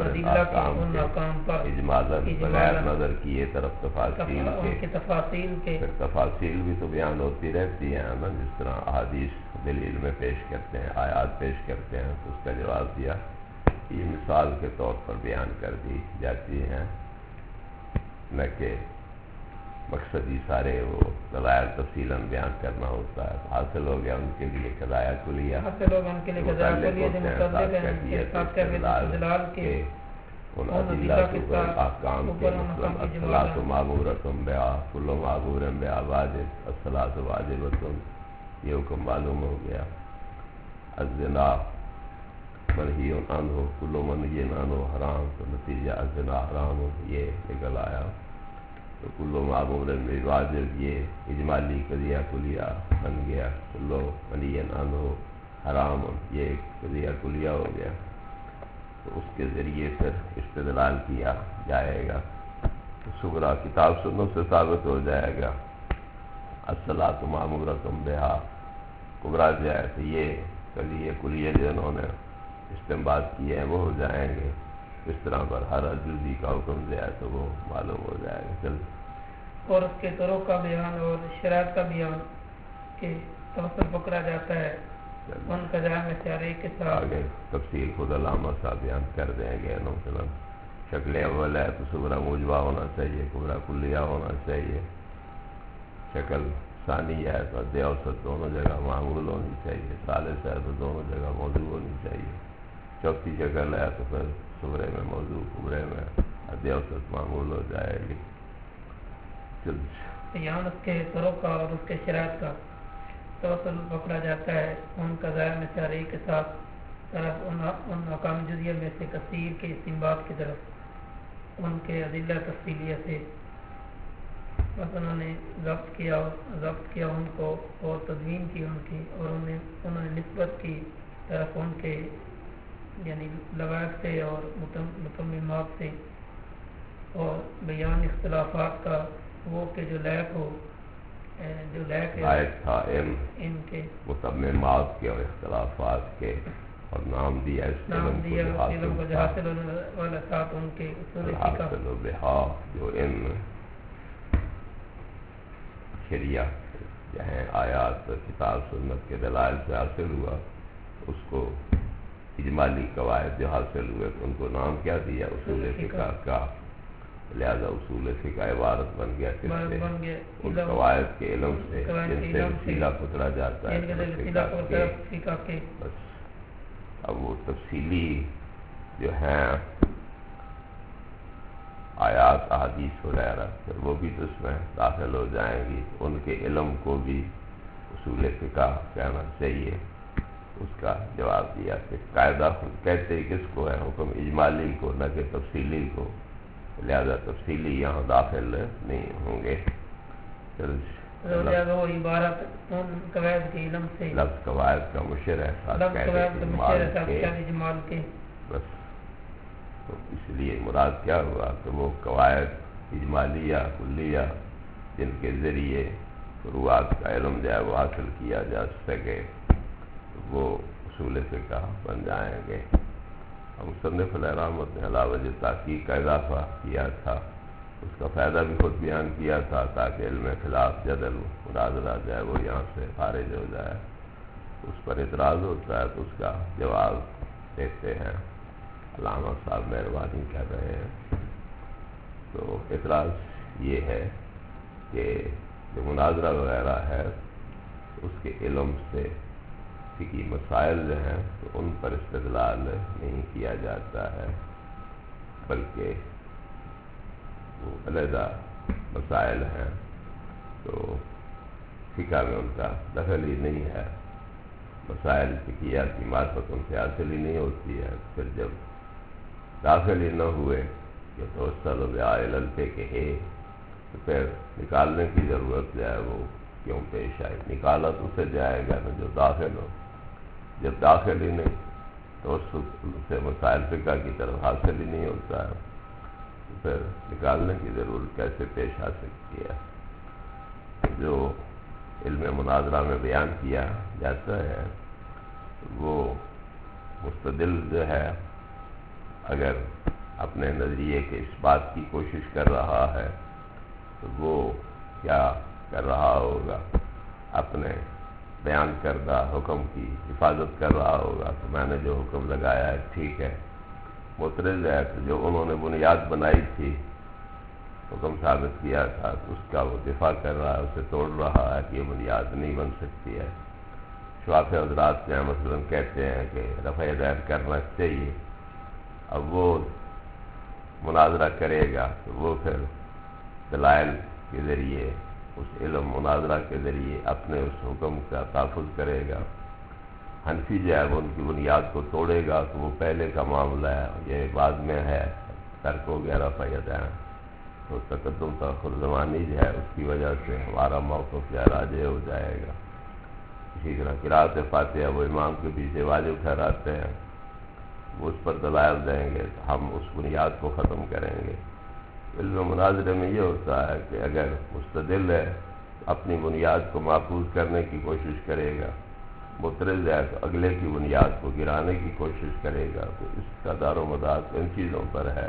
Speaker 2: اجمالت بغیر نظر کیے طرف تفاصیل کے. پھر تفاصیل بھی تو بیان ہوتی رہتی ہیں نا، جس طرح احادیث دلیل میں پیش کرتے ہیں، آیات پیش کرتے ہیں تو اس کا جواب دیا. یہ مثال کے طور پر بیان کر دی جاتی ہیں، نہ کہ مقصدی سارے وہ دلائل تفصیلاً بیان کرنا ہوتا ہے. حاصل ہو گیا ان کے لیے قضایا کلیہ، ان ادلہ کے احکام کے مثلاً الصلاۃ معمورۃ بہا، کل معمور بہا واجب، الصلاۃ واجبۃ یہ حکم معلوم ہو گیا. الزنا منہی عنہ، کل منہی عنہ حرام، تو نتیجہ الزنا حرام یہ نکل آیا. تو کلو معمور واجب یہ اجمالی قضیہ کلیہ بن گیا. کلو منہی عنہ حرام یہ قضیہ کلیہ ہو گیا. تو اس کے ذریعے پھر استدلال کیا جائے گا. صغریٰ کتاب سنت سے ثابت ہو جائے گا. الصلاۃ معمورۃ بہا، کبریٰ جو ہے تو یہ قضیہ کلیہ جو انہوں نے استنباط کیے ہیں وہ ہو جائیں گے. اس طرح پر ہر جزئی کا حکم جو ہے تو وہ معلوم ہو جائے گا.
Speaker 4: اور اس کے طرق کا بیان اور شرائط کا بیان کہ توسل پکڑا جاتا ہے ان کا ذہن میں سیارے کے ساتھ
Speaker 2: آگے تفصیل خود علامہ صاحب بیان کر دیں گے. مثلا شکل اول ہے تو صغرا موجبہ ہونا چاہیے، کبرا کلیہ ہونا چاہیے. شکل ثانی ہے تو ادھ اوسط دونوں جگہ معمول ہونی چاہیے. ثالث ہے تو دونوں جگہ موضوع ہونی چاہیے. چوتھی شکل ہے تو پھر صغرے میں موضوع، کبرے میں ادھ اوسط معمول ہو جائے گی.
Speaker 4: یہاں اس کے طرق کا اور اس کے شرائط کا توسل پکڑا جاتا ہے ان کا ظاہر میں سیارے کے ساتھ طرف ان مقام جزیہ میں سے کثیر کے استنباط کی طرف ان کے ادلہ تفصیلیہ سے بس انہوں نے ضبط کیا ان کو اور تدوین کی ان کی، اور انہوں نے نسبت کی طرف ان کے یعنی لغات سے اور متممات سے، اور بیان اختلافات کا وہ کہ جو لائق ہو، جو لائق
Speaker 2: تھا
Speaker 4: ان کے
Speaker 2: متممات کے اور اختلافات کے، اور نام دیا اس
Speaker 4: علم کو جو حاصل ہونے والا ساتھ ان کے اصول فقہ
Speaker 2: جو ان شریعہ چاہے آیات کتاب سنت کے دلائل سے حاصل ہوا، اس کو اجمالی قواعد جو حاصل ہوئے ان کو نام کیا دیا؟ اصول فقہ کا. لہذا اصول فقہ عبارت بن گیا کس سے؟ ان قواعد کے علم سے جن سے وسیلہ پکڑا جاتا ہے
Speaker 4: فقہ کے.
Speaker 2: بس اب وہ تفصیلی جو ہیں آیات احادیث وغیرہ پھر وہ بھی تو اس میں داخل ہو جائیں گی. ان کے علم کو بھی اصول فقہ کہنا چاہیے. اس کا جواب دیا کہ قاعدہ خود کہتے ہی کس کو ہے؟ حکم اجمالی کو، نہ کہ تفصیلی کو. لہذا تفصیلی یہاں داخل نہیں ہوں گے. لفظ قواعد کا مشر ہے بس. تو اس لیے مراد کیا ہوا کہ وہ قواعد اجمالیہ کلیہ جن کے ذریعے فروعات کا علم جو ہے وہ حاصل کیا جا سکے وہ اصول فقہ بن جائیں گے. مصنف علیہ رحمت نے علا وجہ تحقیق کا اضافہ کیا تھا، اس کا فائدہ بھی خود بیان کیا تھا تاکہ علم خلاف جدل مناظرہ جائے وہ یہاں سے خارج ہو جائے. اس پر اعتراض ہوتا ہے تو اس کا جواب دیتے ہیں. علامہ صاحب مہربانی کر رہے ہیں. تو اعتراض یہ ہے کہ جو مناظرہ وغیرہ ہے اس کے علم سے فقہی مسائل جو ہیں تو ان پر استدلال نہیں کیا جاتا ہے، بلکہ وہ علیحدہ مسائل ہیں تو فقہ میں ان کا دخل ہی نہیں ہے. مسائل فقہیہ کی معرفت ان سے حاصل ہی نہیں ہوتی ہے. پھر جب داخل ہی نہ ہوئے کہ توسل الفے کے تو پھر نکالنے کی ضرورت جو ہے وہ کیوں پیش آئی؟ نکالا تو اسے جائے گا نا جو داخل ہو. جب داخل ہی نہیں تو اس سے مسائل فقہ کی طرف حاصل ہی نہیں ہوتا ہے تو پھر نکالنے کی ضرورت کیسے پیش آ سکتی ہے؟ جو علم مناظرہ میں بیان کیا جاتا ہے وہ مستدل جو ہے اگر اپنے نظریے کے اس بات کی کوشش کر رہا ہے تو وہ کیا کر رہا ہوگا؟ اپنے بیان کردہ حکم کی حفاظت کر رہا ہوگا کہ میں نے جو حکم لگایا ہے ٹھیک ہے. معترض ہے تو جو انہوں نے بنیاد بنائی تھی حکم ثابت کیا تھا تو اس کا وہ دفاع کر رہا ہے، اسے توڑ رہا ہے کہ یہ بنیاد نہیں بن سکتی ہے. شوافی حضرات جو ہیں مثلاً کہتے ہیں کہ رفع دین کرنا چاہیے. اب وہ مناظرہ کرے گا تو وہ پھر دلائل کے ذریعے اس علم مناظرہ کے ذریعے اپنے اس حکم کا تحفظ کرے گا. حنفی جو ہے وہ ان کی بنیاد کو توڑے گا تو وہ پہلے کا معاملہ ہے، یہ بعد میں ہے، ترک ہو گیا رفع یدین. تو تقدم تاخر زمانی جو ہے اس کی وجہ سے ہمارا موقف جو ہے راجع ہو جائے گا. اسی طرح قرأت فاتحہ وہ امام کے پیچھے واجب ٹھہراتے ہیں، وہ اس پر دلائل دیں گے تو ہم اس بنیاد کو ختم کریں گے. علم مناظرے میں یہ ہوتا ہے کہ اگر مستدل ہے تو اپنی بنیاد کو محفوظ کرنے کی کوشش کرے گا، معترض ہے تو اگلے کی بنیاد کو گرانے کی کوشش کرے گا. تو اس کا دار و مدار ان چیزوں پر ہے.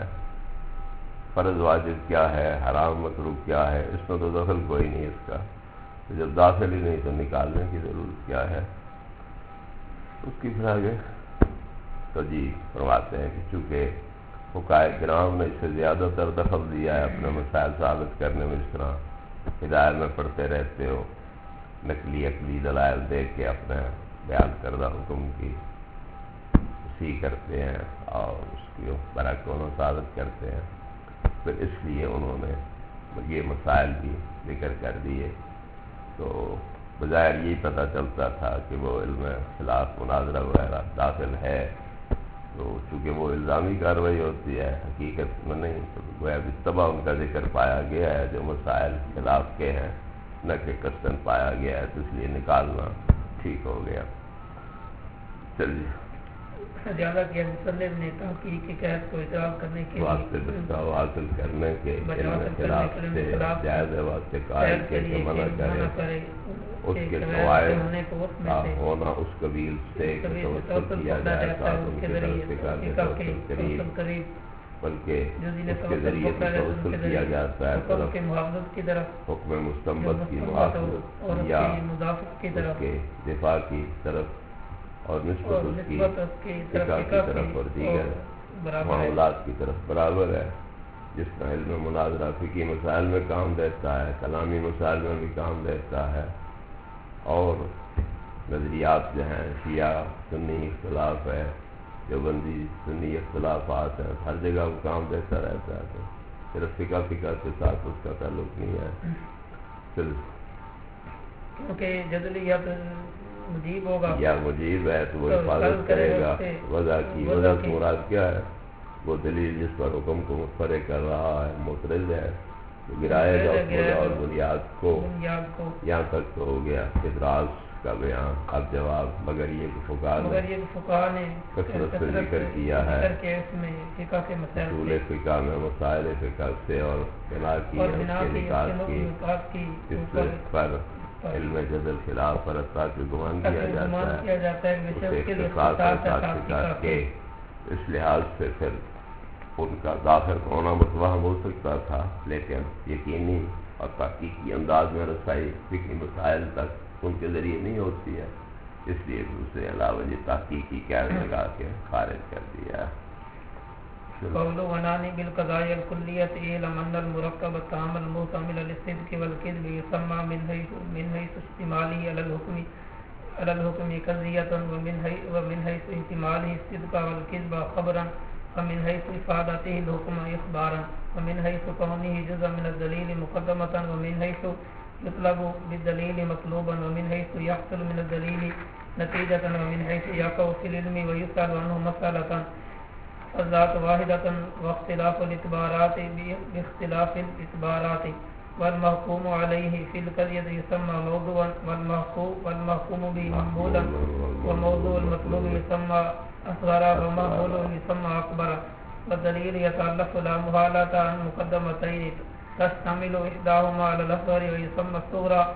Speaker 2: فرض واجب کیا ہے، حرام مکروہ کیا ہے، اس میں تو دخل کوئی نہیں اس کا. تو جب داخل ہی نہیں تو نکالنے کی ضرورت کیا ہے؟ اس کی پھر آگے توجیہ فرماتے ہیں کہ چونکہ فقہائے کرام نے اس سے زیادہ تر دخل دیا ہے اپنے مسائل ثابت کرنے میں، اس طرح ہدایت میں پڑھتے رہتے ہو، نقلی عقلی دلائل دے کے اپنے بیان کردہ حکم کی تصحیح کرتے ہیں اور اس کی برعکس انہوں ثابت کرتے ہیں، پھر اس لیے انہوں نے یہ مسائل بھی ذکر کر دیے۔ تو بظاہر یہی پتہ چلتا تھا کہ وہ علم خلاف مناظرہ وغیرہ داخل ہے، تو چونکہ وہ الزامی کارروائی ہوتی ہے حقیقت میں نہیں، تو گویا اتباع ان کا ذکر پایا گیا ہے جو مسائل خلاف کے ہیں، نہ کہ قصداً پایا گیا ہے، تو اس لیے نکالنا ٹھیک ہو گیا۔ چلیے
Speaker 4: زیادہ کیا مصنف نے تحقیق کی قید کو اعتراف کرنے کے
Speaker 2: واسطے بچاؤ حاصل کرنے کے علم خلاف سے جائز واسطے قائل کے منع کرے، اس کے قواعد کا ہونا اس قبیل سے توسل کیا جائے تاکہ ان کے طرف سے قریب، بلکہ اس کے ذریعے توسل کیا جاتا ہے حکم مستنبط کی محافظت یا اس کے دفاع کی طرف اور نسبت اس کی فقہ کی طرف اور دیگر معاملات کی طرف برابر ہے۔ جس طرح علم مناظرہ فقہی مسائل میں کام دیتا ہے، کلامی مسائل میں بھی کام دیتا ہے، اور نظریات جو ہیں شیعہ سنی اختلاف ہے، دیوبندی سنی اختلافات ہیں، ہر جگہ وہ کام دیتا رہتا ہے، تو صرف فقہ کے ساتھ اس کا تعلق نہیں ہے۔
Speaker 4: کیونکہ جدلیت مجیب ہوگا
Speaker 2: یا مجیب ہے تو وہ حفاظت کرے گا وضع کی مراد کیا ہے؟ وہ دلیل جس پر حکم کو متفرع کر رہا ہے معترض ہے تو گرائے گا وضع اور بنیاد کو، یہاں تک تو ہو گیا ادراج کا بیان۔ اب جواب مگر یہ فقہاء نے کثرت سے ذکر کیا ہے اصول فقہ میں مسائل فقہ سے اور بنا کی ہے اس کے نکات کی، اس پر علم جدل خلاف فرقہ کے گمان کیا جاتا ہے اسے اختصاص کے ساتھ فقہ کے، اس لحاظ سے پھر ان کا ظاہر ہونا متوہم ہو سکتا تھا، لیکن یقینی اور تحقیقی انداز میں رسائی فقہی مسائل تک ان کے ذریعے نہیں ہوتی ہے، اس لیے دوسرے علاوہ یہ تحقیقی قید لگا کے خارج کر دیا ہے۔
Speaker 4: قول ونانی بالقضاء الكلیۃ علم ان المرکب التام المحتمل للصدق والكذب يسمى من حيث اشتماله على الحكم قضية ومن حيث احتماله الصدق والكذب خبرا ومن حيث افادته الحكم اخبارا ومن حيث كونه جزءا من الدليل مقدمة ومن حيث يطلب بالدليل مطلوبا ومن حيث يحصل من الدليل نتيجة ومن حيث يقع في العلم ويسأل عنه مسألة الذات واحدة واختلاف الاعتبارات باختلاف الاعتبارات والمحكوم عليه في القضية يسمى موضوعا والمحكوم به مقبولا وموضوع المطلوب يسمى أصغر ومقبول يسمى أكبر والدليل يتألف لا محالة عن مقدمتين تشتمل إحداهما على الأصغر ويسمى الصغرى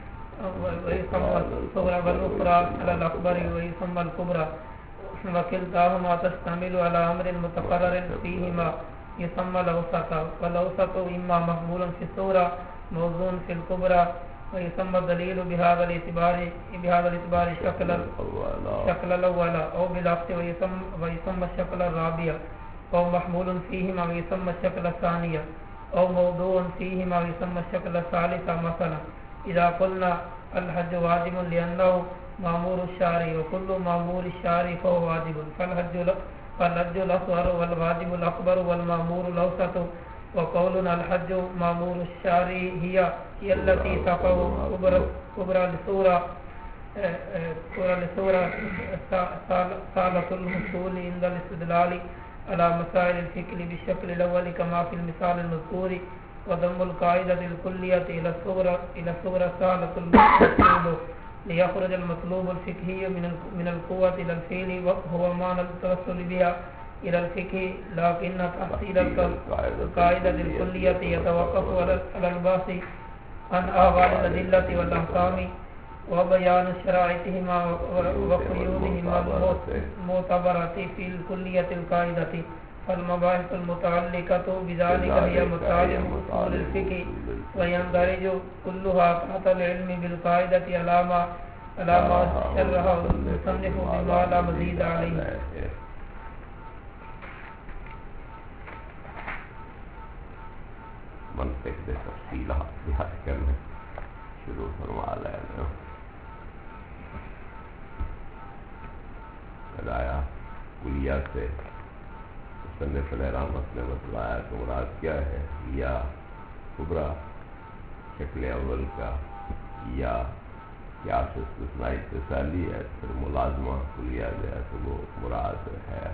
Speaker 4: والأخرى على الأكبر ويسمى الكبرى وكلتاهما تشتمل على أمر متقرر فيهما يسمى الأوسط والأوسط إما مقبول في الصغرى موضوع في الكبرى ويسمى الدليل بهذا الاعتبار شكل الأول أو بالعكس ويسمى الشكل الرابع أو محمول فيهما ويسمى الشكل الثاني أو موضوع فيهما ويسمى الشكل الثالث مثلا إذا قلنا الحج واجب لأنه مأمور الشارع وكل مأمور الشارع فهو واجب فالحج الأصغر والواجب الأكبر والمأمور الأوسط وقولنا الحج مأمور الشارع هي التي تقع كبرى لصورة سالة الحصول عند الاستدلال على مسائل الفقه بالشكل الأول كما في المثال المذكور وضم القاعدة الكلية إلى الصورة سالة المطلوب ليخرج المطلوب الفقهي من القوة إلى الفعل وهو معنى التوصل بها إلى الفقه لكن تحصيل القاعدة الكلية يتوقف على البحث عن أحوال الأدلة والأحكام وبيان شرائطهما وقيودهما المعتبرة في الكلية القاعدة فالمباحث المتعلقة بذلك هي مطالب أصول الفقه ويندرج كلها تحت العلم بالقاعدة علامات شرح المصنف بما لا مزید علیہ.
Speaker 2: منطق دے تفصیلات بیان کرنا شروع فرما لینا. بتایا کلیہ سے مصنف علیہ رحمت نے بتلایا کہ مراد کیا ہے، یا کبرا شکل اول کا، یا قیاس استثنائی اتصالی ہے، پھر ملازمہ کلیہ جو ہے تو وہ مراد ہے.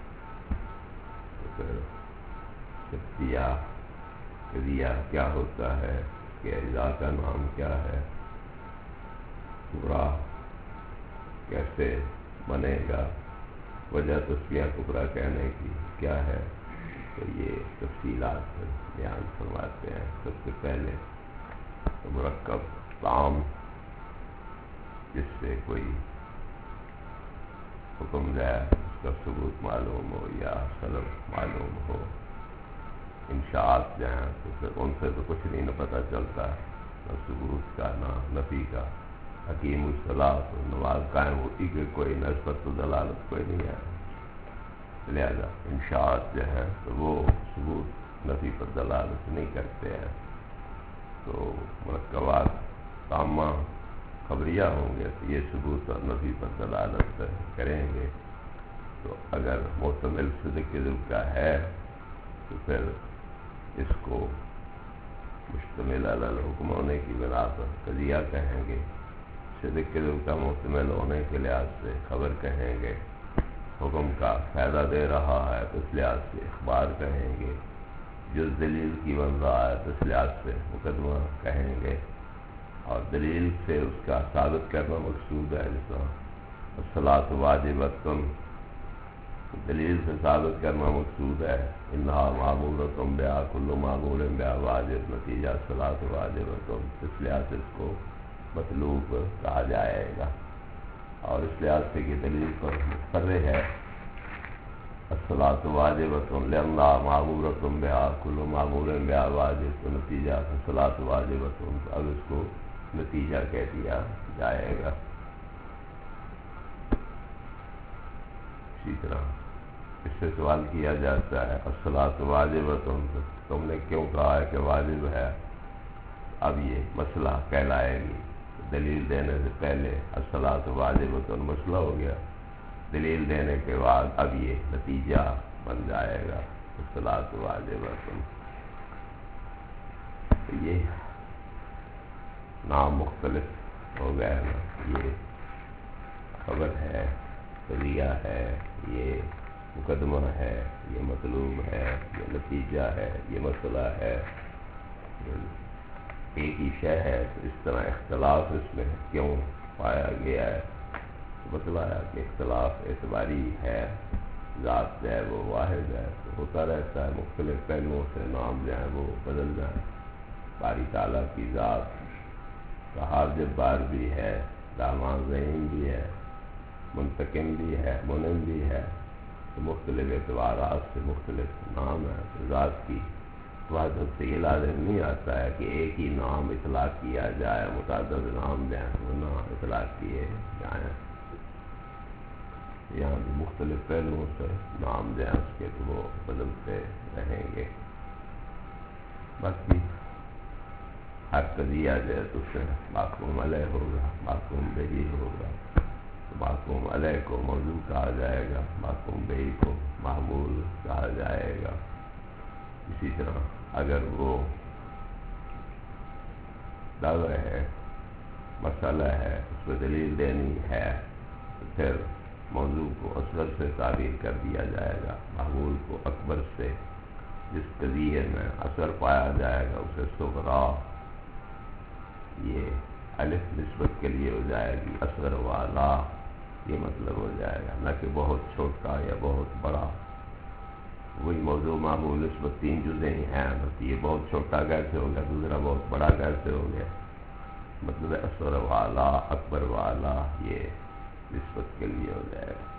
Speaker 2: تو پھر شکلیہ قضیہ کیا ہوتا ہے، اس کے اجزاء کا نام کیا ہے، کبرا کیسے بنے گا، وجہ تسمیہ کبرا کہنے کی کیا ہے، تو یہ تفصیلات بیان فرماتے ہیں. سب سے پہلے مرکب تام جس سے کوئی حکم جائے اس کا ثبوت معلوم ہو یا سلب معلوم ہو. انشاءات جائیں تو پھر ان سے تو کچھ نہیں نہ پتہ چلتا، نہ ثبوت کا نہ نفی کا. حکیم الصلاۃ تو نماز قائم ہوتی کہ کوئی نسبت و دلالت کوئی نہیں ہے. لہذا انشاءات جو ہیں تو وہ ثبوت نفی پر دلالت نہیں کرتے ہیں. تو مرکبات تامہ خبریہ ہوں گے تو یہ ثبوت اور نفی پر دلالت کریں گے. تو اگر محتمل صدق کذب کا ہے تو پھر اس کو مشتمل علی الحکم ہونے کی بنا پر قضیہ کہیں گے. صدق کذب کا محتمل ہونے کے لحاظ سے خبر کہیں گے. حکم کا فائدہ دے رہا ہے تو اس لحاظ سے اخبار کہیں گے. جز دلیل کی بن رہا ہے تو اس لحاظ سے مقدمہ کہیں گے. اور دلیل سے اس کا ثابت کرنا مقصود ہے، جس طرح الصلاۃ واجبۃ، دلیل سے ثابت کرنا مقصود ہے. انہا معمورۃ بہا کل معمول بہا واجب، نتیجہ الصلاۃ واجبۃ، اس لحاظ سے اس کو مطلوب کہا جائے گا. اور اس لحاظ سے کہ دلیل پر مقرر ہے الصلاۃ واجبۃ لانہا معمورۃ بہا کل معمول بہا واجب، تو نتیجہ الصلاۃ واجبۃ، اب اس کو نتیجہ کہہ دیا جائے گا. اسی طرح اس سے سوال کیا جاتا ہے الصلاۃ واجبۃ، تم نے کیوں کہا ہے کہ واجب ہے؟ اب یہ مسئلہ کہلائے گی. دلیل دینے سے پہلے الصلاۃ واجبۃ مسئلہ ہو گیا، دلیل دینے کے بعد اب یہ نتیجہ بن جائے گا الصلاۃ واجبۃ. تو یہ نام مختلف ہو گئے نا، یہ خبر ہے، قضیہ ہے، یہ مقدمہ ہے، یہ مطلوب ہے، یہ نتیجہ ہے، یہ مسئلہ ہے. ایک ہی شے ہے تو اس طرح اختلاف اس میں کیوں پایا گیا ہے؟ بتلایا کہ اختلاف اعتباری ہے، ذات جو ہے وہ واحد ہے، تو ہوتا رہتا ہے مختلف پہلوؤں سے نام جو ہے وہ بدل جائیں. باری تعالیٰ کی ذات کا حاجب بار بھی ہے، رحمان رحیم بھی ہے، منتقم بھی ہے، منعم بھی ہے. تو مختلف اعتبارات سے مختلف نام ہے. تو ذات کی وحدت سے یہ لازم نہیں آتا ہے کہ ایک ہی نام اطلاق کیا جائے، متعدد نام جو ہیں وہ نہ اطلاق کیے جائیں. یہاں بھی مختلف پہلوؤں سے نام جو ہیں اس کے تو وہ بدلتے رہیں گے. باقی ہر قضیہ جو ہے تو اس سے محکوم علیہ ہوگا، محکوم بہی ہوگا. محکوم علیہ کو موضوع کہا جائے گا، محکوم بہی کو معمول کہا جائے گا. اسی طرح اگر وہ دعوی ہے، مسئلہ ہے، اس پہ دلیل دینی ہے تو پھر موضوع کو اصغر سے تعبیر کر دیا جائے گا، معمول کو اکبر سے. جس قضیے میں اثر پایا جائے گا اسے صغرا، یہ الف نسبت کے لیے ہو جائے گی، اصغر والا یہ مطلب ہو جائے گا، نہ کہ بہت چھوٹا یا بہت بڑا. وہی موضوع معمول نسبت تین جزیں ہی ہیں، یہ بہت چھوٹا کیسے ہو گیا، دوسرا بہت بڑا کیسے ہو گیا. مطلب اصغر والا، اکبر والا، یہ نسبت کے لیے ہو جائے گا.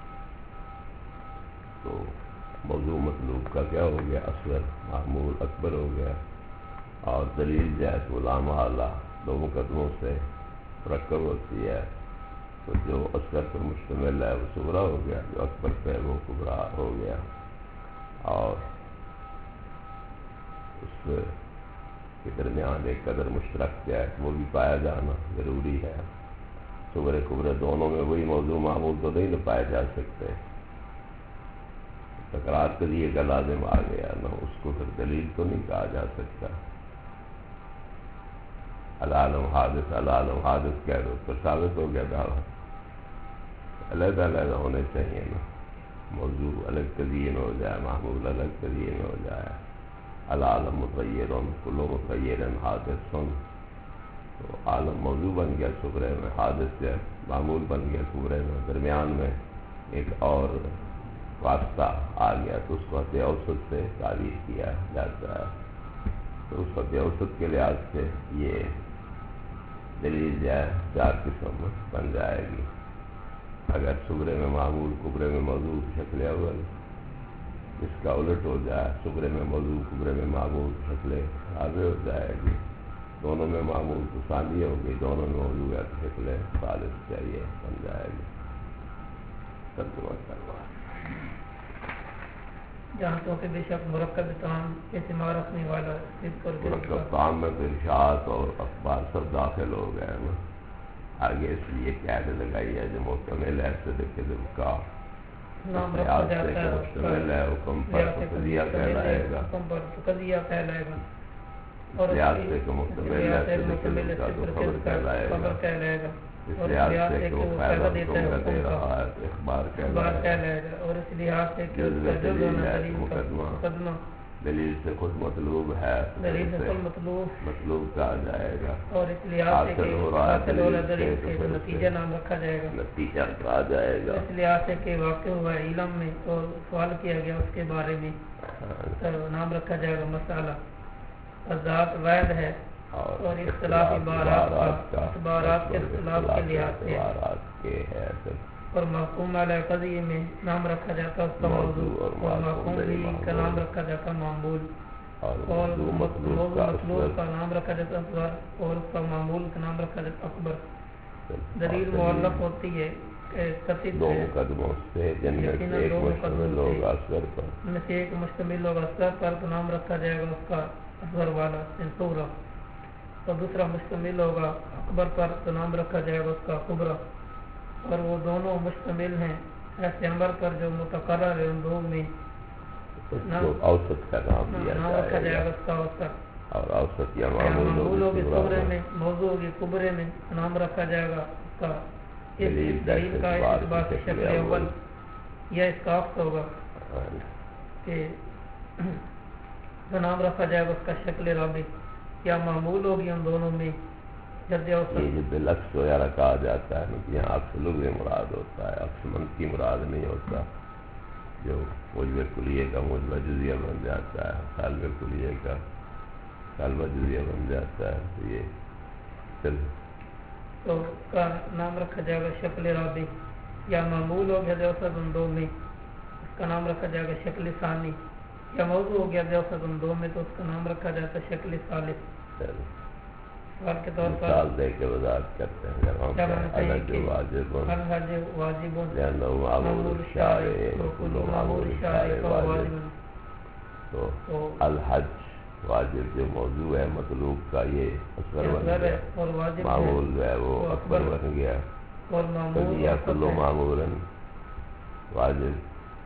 Speaker 2: تو موضوع مطلوب کا کیا ہو گیا، اصغر، معمول اکبر ہو گیا. اور دلیل جائز غلام اعلیٰ دو مقدموں سے مرکب ہوتی ہے، تو جو اصغر پر مشتمل ہے وہ صغرا ہو گیا، جو اکبر پہ وہ کبرا ہو گیا، اور اس کے درمیان ایک قدر مشترک ہے وہ بھی پایا جانا ضروری ہے۔ صغرے کبرے دونوں میں وہی موضوع معمول تو نہیں پائے جا سکتے، تکرار کے لیے کا لازم آ گیا نہ، اس کو پھر دلیل تو نہیں کہا جا سکتا۔ العالم حادث، العالم حادث کہہ دو تو ثابت ہو گیا دعویٰ۔ علیحدہ علیحدہ ہونے چاہیے نا، موضوع الگ تزئین ہو جائے، معمول الگ تزئین ہو جائے۔ العالم متغیر کل متغیر حادث، تو عالم موضوع بن گیا صغرے میں، حادث ہے معمول بن گیا کبرے میں، درمیان میں ایک اور واسطہ آ گیا تو اس کو حد اوسط سے تعبیر کیا جاتا ہے۔ تو اس حد اوسط کے لحاظ سے یہ دلیل جو ہے 4 قسم بن جائے گی۔ اگر صغرے میں معمول کبرے میں موضوع شکل اول اس کا الٹ ہو جائے، صغرے میں موضوع کبرے میں معمول شکل رابع ہو جائے گی، دونوں میں معمول تو ثانی ہو گئی، دونوں میں موضوع ہے تو شکل ثالث چاہیے بن جائے گی۔ ترجمہ کروا
Speaker 4: جہاں تو کہ بے شک مرکب تام اعتماد رکھنے والا صدق اور
Speaker 2: مرکب تام میں پھر اشاعت اور اخبار سب داخل ہو گئے نا۔ آگے اس لیے قید لگائی ہے جو محتمل ہے صدق کذب کا،
Speaker 4: نام رکھا جاتا ہے،
Speaker 2: مشتمل ہے حکم پر قضیہ کہلائے گا،
Speaker 4: حکم پر قضیہ کہلائے گا، اور
Speaker 2: لحاظ سے کہ محتمل ہے صدق کذب کا تو خبر کہلائے گا،
Speaker 4: کہلائے گا،
Speaker 2: اس
Speaker 4: اور
Speaker 2: لحاظ
Speaker 4: لحاظ
Speaker 2: سے
Speaker 4: سے
Speaker 2: کہ
Speaker 4: کہ
Speaker 2: وہ
Speaker 4: وہ
Speaker 2: فائدہ
Speaker 4: فائدہ دیتا ہے
Speaker 2: حکم کا دے
Speaker 4: حکم
Speaker 2: رہا
Speaker 4: کا
Speaker 2: ہے تو اخبار
Speaker 4: بار
Speaker 2: کہلائے گا۔
Speaker 4: کہلائے گا، اور اس لحاظ سے کہ اس کا جز ہونا دلیل کا مقدمہ،
Speaker 2: دلیل سے خود مطلوب ہے،
Speaker 4: دلیل سے کل مطلوب،
Speaker 2: مطلوب کہا جائے گا،
Speaker 4: اور اس لحاظ سے کہ
Speaker 2: حاصل ہو رہا ہے
Speaker 4: حاصل ہو رہا ہے
Speaker 2: دلیل
Speaker 4: دلیل
Speaker 2: سے
Speaker 4: سے تو نتیجہ نام رکھا جائے گا،
Speaker 2: نتیجہ کہا جائے گا۔
Speaker 4: اس لحاظ سے کہ واقع ہوا ہے علم میں اور سوال کیا گیا اس کے بارے میں تو نام رکھا جائے گا مسئلہ، اور ذات واحد ہے، اور اختلاف عبارات کے اختلاف کے لحاظ سے، اور محکوم علیہ قضیے میں نام رکھا جاتا ہے اس کا موضوع، اور محکوم بھی کا نام رکھا جاتا ہے معمول، اور مطلوب کا نام رکھا جاتا ہے اصغر، اور اس کا معمول کا نام رکھا جاتا ہے اکبر۔ دلیل معلق ہوتی ہے
Speaker 2: دو مقدموں سے جن میں سے ایک مشتمل ہوگا اصغر پر،
Speaker 4: ان میں سے ایک مشتمل ہوگا اصغر پر تو نام رکھا جائے گا اس کا اصغر والا صغرا، اور دوسرا مشتمل ہوگا اکبر پر تو نام رکھا جائے گا اس کا کبرا، اور وہ دونوں مشتمل ہیں ایسے امر پر جو متقرر ہے ان دو میں
Speaker 2: اوسط کا نام دیا
Speaker 4: رکھا جائے گا
Speaker 2: جائے
Speaker 4: اس کا اوسط،
Speaker 2: گا، اور اوسط یا
Speaker 4: معمول ہوگی
Speaker 2: صغرا
Speaker 4: صغرے میں، موضوع ہوگی کبرے میں نام رکھا جائے گا اس کا
Speaker 2: دلیل
Speaker 4: کا اعتبار سے شکل اول، یا اس کا عکس ہوگا کہ جو نام رکھا جائے گا اس کا شکل رابع، یا معمول ہوگی ان دونوں میں جد اوسط۔
Speaker 2: یہ جو بالعکس وغیرہ کہا جاتا ہے یہاں عکس لغوی مراد ہوتا ہے، عکس منفی مراد نہیں ہوتا، جو موجب کلیے کا موجب جزیہ بن جاتا ہے، طالب کلیے کا طالبہ جزیہ بن جاتا ہے، تو یہ
Speaker 4: تو اس کا نام رکھا جائے گا شکل رابع، یا معمول ہو گیا اوسط ان دو میں اس کا نام رکھا جائے گا شکل ثانی، یا موضوع ہو گیا اوسط ان دو میں تو اس کا نام رکھا جاتا ہے شکل ثالث۔ سوال کے طور پر
Speaker 2: مثال دے کے وضاحت کرتے ہیں الحج واجب
Speaker 4: الحج واجب
Speaker 2: لأنه معمول الشارع وكل معمول الشارع واجب، تو الحج واجب جو موضوع ہے مطلوب کا یہ اصغر بن گیا،
Speaker 4: اور واجب
Speaker 2: معمول جو ہے وہ اکبر بن گیا،
Speaker 4: اور معمول
Speaker 2: کل معمول واجب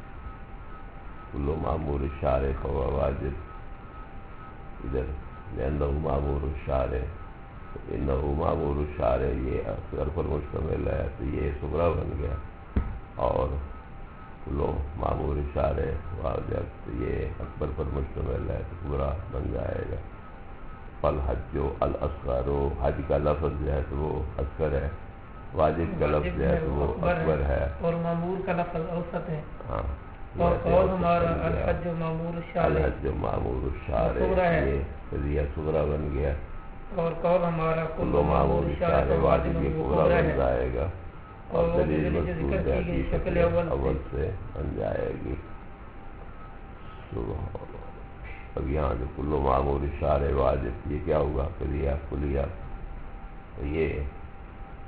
Speaker 2: کل معمول الشارع فهو واجب، ادھر لأنه معمول الشارع انه معمول الشارع یہ اصغر پر مشتمل ہے تو یہ صغرا بن گیا، اور کل معمول الشارع واجب تو یہ اکبر پر مشتمل ہے تو صغرا بن جائے گا۔ فالحج الاصغر، حج کا لفظ جو ہے تو وہ اصغر ہے، واجب کا لفظ جو ہے تو وہ اکبر ہے،
Speaker 4: اور معمول کا لفظ اوسط ہے،
Speaker 2: ہاں،
Speaker 4: اور قول ہمارا الحج معمول الشارع،
Speaker 2: الحج معمول الشارع یہ قضیہ صغرا بن گیا،
Speaker 4: اور قول ہمارا
Speaker 2: کل معمول الشارع واجب یہ صغرا بن جائے گا، اور دلیل مذکور ہے کہ شکل اول سے بن جائے گی۔ اب یہاں جو کل معمول الشارع واجب یہ کیا ہوگا قضیہ کلیہ، تو یہ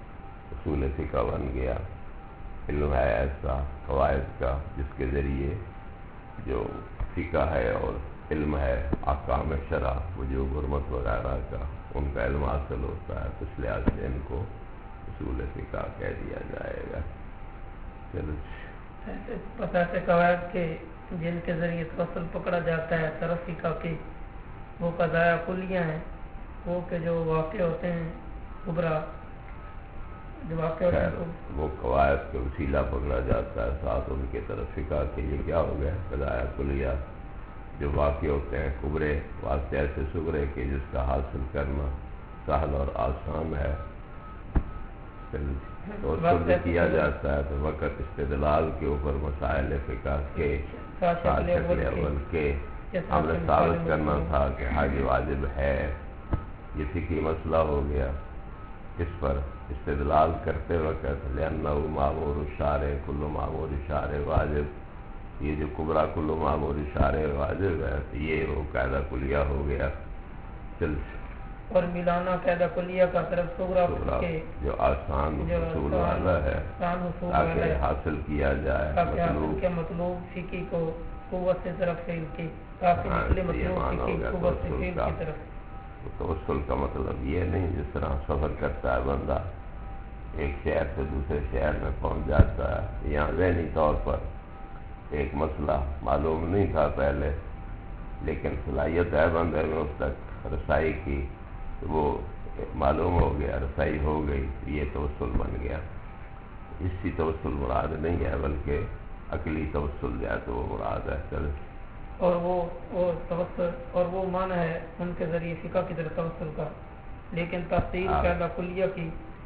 Speaker 2: اصول فقہ بن گیا، علم ہے ایسا قواعد کا جس کے ذریعے جو فقہ ہے اور علم ہے احکام شرع وجوب حرمت وغیرہ کا ان کا علم حاصل ہوتا ہے، تو اس لحاظ سے ان کو اصول فقہ کہہ دیا جائے گا۔ چلو
Speaker 4: ایسے قواعد کے جن کے ذریعے توسل پکڑا جاتا ہے طرف فقہ کی، وہ قضایا کلیہ ہیں، وہ کہ جو واقع ہوتے ہیں کبرا جو واقع ہوتے ہیں
Speaker 2: وہ قواعد کے وسیلہ پکڑا جاتا ہے، ساتھ ان کے طرف فقہ کے یہ کیا ہو گیا قضایا کلیہ جو واقع ہوتے ہیں کبرے واسطے ایسے صغرے کے جس کا حاصل کرنا سہل اور آسان ہے، توسل کیا جاتا ہے تو وقت استدلال کے اوپر مسائل فقہ کے شکل اول کے ہم نے ثابت کرنا تھا کہ حج واجب ہے، یہ فقہی مسئلہ ہو گیا، اس پر استدلال کرتے وقت لأنہ مامور الشارع کل مامور الشارع واجب، یہ جو کبرا کل مامور الشارع واجب ہے تو یہ وہ قاعدہ کلیہ ہو گیا۔ چل
Speaker 4: اور ملانا قاعدہ کلیہ کا طرف صغرا کے
Speaker 2: جو آسان حصول والا ہے تاکہ حاصل کیا جائے
Speaker 4: مطلوب فقی کو قوت سے طرف فعل کی تاکہ نکلے مطلوب فقی قوت سے فعل کی طرف۔
Speaker 2: توسل کا مطلب یہ نہیں جس طرح سفر کرتا ہے بندہ ایک شہر سے دوسرے شہر میں پہنچ جاتا ہے، یہاں ذہنی طور پر ایک مسئلہ معلوم نہیں تھا پہلے لیکن صلاحیت ہے بندے میں اس تک رسائی کی تو وہ معلوم ہو گیا، رسائی ہو گئی، یہ توسل بن گیا۔ اسی توسل مراد نہیں ہے بلکہ عقلی توسل جو ہے تو وہ مراد ہے۔ چل
Speaker 4: اور وہ توسل اور وہ معنی ہے ان کے ذریعے فقہ کی طرف توسل کا، لیکن تفصیل قاعدہ کلیہ کی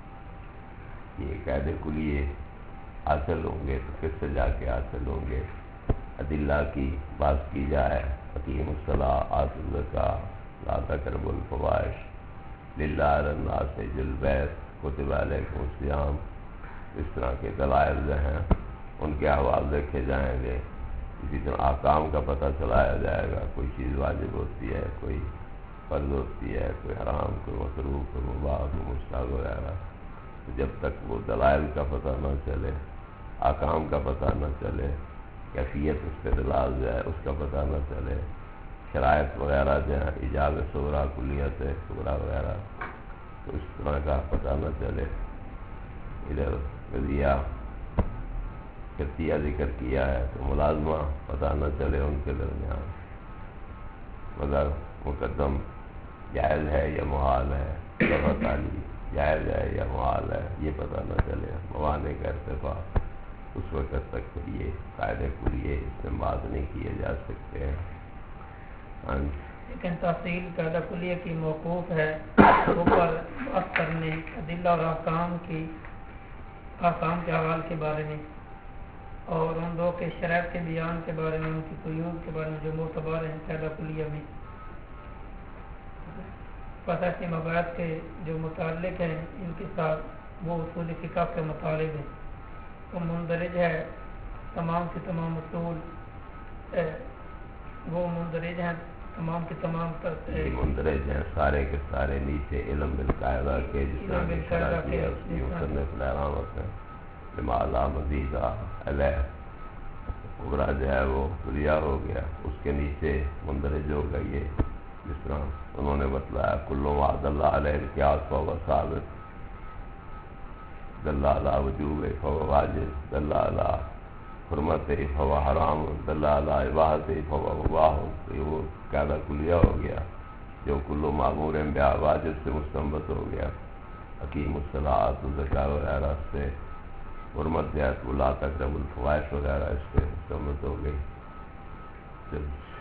Speaker 2: یہ قاعدے کلیے حاصل ہوں گے تو کس سے جا کے حاصل ہوں گے؟ ادلہ کی بات کی جائے، اقیم الصلاۃ آتوا الزکاۃ لا تقربوا الفواحش للہ علی الناس حج البیت کتب علیکم الصیام، اس طرح کے دلائل جو ہیں ان کے احوال دیکھے جائیں گے، اسی طرح احکام کا پتہ چلایا جائے گا، کوئی چیز واجب ہوتی ہے، کوئی فرض ہوتی ہے، کوئی حرام، کوئی مکروہ، کوئی مباح، کوئی مستحب وغیرہ۔ جب تک وہ دلائل کا پتہ نہ چلے، احکام کا پتہ نہ چلے، کیفیت استدلال جو ہے اس کا پتہ نہ چلے، شرائط وغیرہ جو ہیں ایجاب صغریٰ کلیت صغریٰ وغیرہ تو اس طرح کا پتہ نہ چلے، ادھر قضیہ شرطیہ ذکر کیا ہے تو ملازمہ پتہ نہ چلے ان کے درمیان، مگر مقدم جائز ہے یا محال ہے، دفعہ تعلی جائز ہے یا محال ہے یہ پتہ نہ چلے، موانع کا ارتفاع، اس وقت تک پھر یہ قاعدے کلیے استعمال نہیں کیے جا سکتے ہیں۔
Speaker 4: لیکن تفصیل قاعدہ کلیہ کی موقوف ہے اوپر بحث کرنے ادلہ اور احکام کے حوال کے بارے میں اور ان دو کے شرائط کے بیان کے بارے میں، ان کی قیود کے بارے میں جو معتبر ہیں قاعدہ کلیہ میں۔ پس ایسے مباحث کے جو متعلق ہیں ان کے ساتھ وہ اصول فقہ کے مطالب ہیں، وہ مندرج ہے تمام کے تمام اصول، وہ مندرج ہیں تمام کے تمام
Speaker 2: مندرج ہیں سارے کے سارے نیچے علم بالقاعدہ کے جس طرح کے شرح کیا اس کی مصنف علامت ہے لما لا مزید علیہ کبرا جو ہے وہ کلیہ ہو گیا، اس کے نیچے مندرج ہوگا یہ جس طرح انہوں نے بتلایا کل ما دل علیہ القیاس فهو ثابت، دل علی وجوب فهو واجب، دل علی حرمت فهو حرام، دل علی اباحت فهو مباح، تو وہ قاعدہ کلیہ ہو گیا جو کل مامور بہا واجب سے مستنبط ہو گیا، اقیم الصلاۃ الزکاۃ وغیرہ سے، حرمت لا تقربوا الفواحش وغیرہ اس سے مستنبط ہو گئی۔